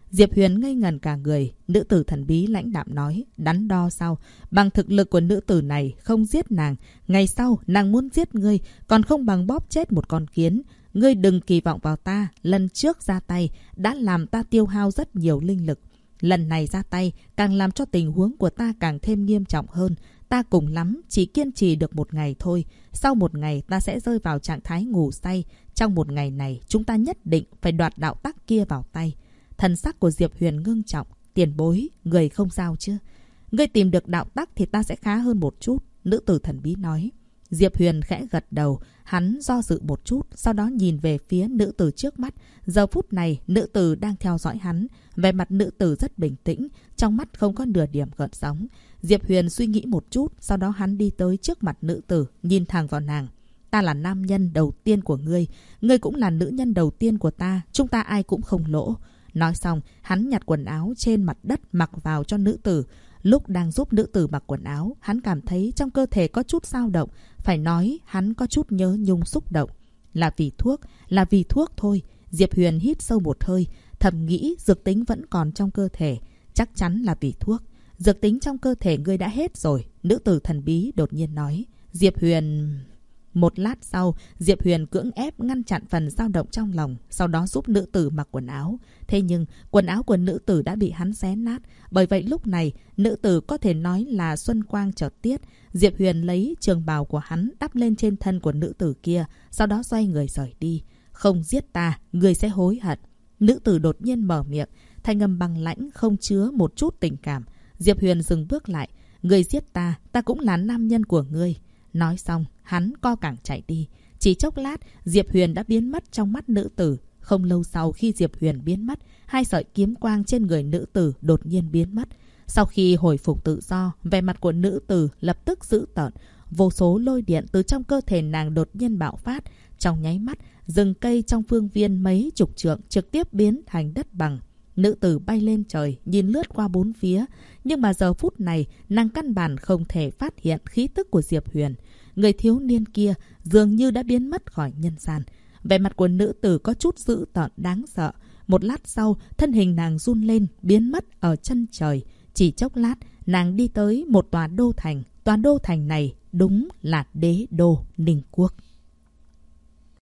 Diệp Huyền ngây ngẩn cả người. Nữ tử thần bí lãnh đạm nói, đắn đo sao? Bằng thực lực của nữ tử này không giết nàng, ngày sau nàng muốn giết ngươi, còn không bằng bóp chết một con kiến. Ngươi đừng kỳ vọng vào ta, lần trước ra tay đã làm ta tiêu hao rất nhiều linh lực. Lần này ra tay càng làm cho tình huống của ta càng thêm nghiêm trọng hơn. Ta cùng lắm chỉ kiên trì được một ngày thôi. Sau một ngày ta sẽ rơi vào trạng thái ngủ say. Trong một ngày này chúng ta nhất định phải đoạt đạo tắc kia vào tay. Thần sắc của Diệp Huyền ngưng trọng. Tiền bối, người không sao chứ? Ngươi tìm được đạo tắc thì ta sẽ khá hơn một chút. Nữ tử thần bí nói. Diệp Huyền khẽ gật đầu. Hắn do dự một chút, sau đó nhìn về phía nữ tử trước mắt. Giờ phút này, nữ tử đang theo dõi hắn. Vẻ mặt nữ tử rất bình tĩnh, trong mắt không có nửa điểm gợn sóng. Diệp Huyền suy nghĩ một chút, sau đó hắn đi tới trước mặt nữ tử, nhìn thẳng vào nàng. Ta là nam nhân đầu tiên của ngươi, ngươi cũng là nữ nhân đầu tiên của ta, chúng ta ai cũng không lỗ. Nói xong, hắn nhặt quần áo trên mặt đất mặc vào cho nữ tử. Lúc đang giúp nữ tử mặc quần áo, hắn cảm thấy trong cơ thể có chút dao động. Phải nói, hắn có chút nhớ nhung xúc động. Là vì thuốc thôi. Diệp Huyền hít sâu một hơi, thầm nghĩ dược tính vẫn còn trong cơ thể. Chắc chắn là vì thuốc. Dược tính trong cơ thể ngươi đã hết rồi. Nữ tử thần bí đột nhiên nói. Diệp Huyền... Một lát sau, Diệp Huyền cưỡng ép ngăn chặn phần dao động trong lòng, sau đó giúp nữ tử mặc quần áo. Thế nhưng, quần áo của nữ tử đã bị hắn xé nát. Bởi vậy lúc này, nữ tử có thể nói là xuân quang chợt tiết. Diệp Huyền lấy trường bào của hắn đắp lên trên thân của nữ tử kia, sau đó xoay người rời đi. Không giết ta, người sẽ hối hận. Nữ tử đột nhiên mở miệng, thanh âm băng lãnh không chứa một chút tình cảm. Diệp Huyền dừng bước lại. Người giết ta, ta cũng là nam nhân của ngươi. Nói xong, hắn co cẳng chạy đi. Chỉ chốc lát, Diệp Huyền đã biến mất trong mắt nữ tử. Không lâu sau khi Diệp Huyền biến mất, hai sợi kiếm quang trên người nữ tử đột nhiên biến mất. Sau khi hồi phục tự do, vẻ mặt của nữ tử lập tức dữ tợn. Vô số lôi điện từ trong cơ thể nàng đột nhiên bạo phát. Trong nháy mắt, rừng cây trong phương viên mấy chục trượng trực tiếp biến thành đất bằng. Nữ tử bay lên trời, nhìn lướt qua bốn phía. Nhưng mà giờ phút này, nàng căn bản không thể phát hiện khí tức của Diệp Huyền. Người thiếu niên kia dường như đã biến mất khỏi nhân gian. Vẻ mặt của nữ tử có chút dữ tợn đáng sợ. Một lát sau, thân hình nàng run lên, biến mất ở chân trời. Chỉ chốc lát, nàng đi tới một tòa đô thành. Tòa đô thành này đúng là đế đô Ninh Quốc.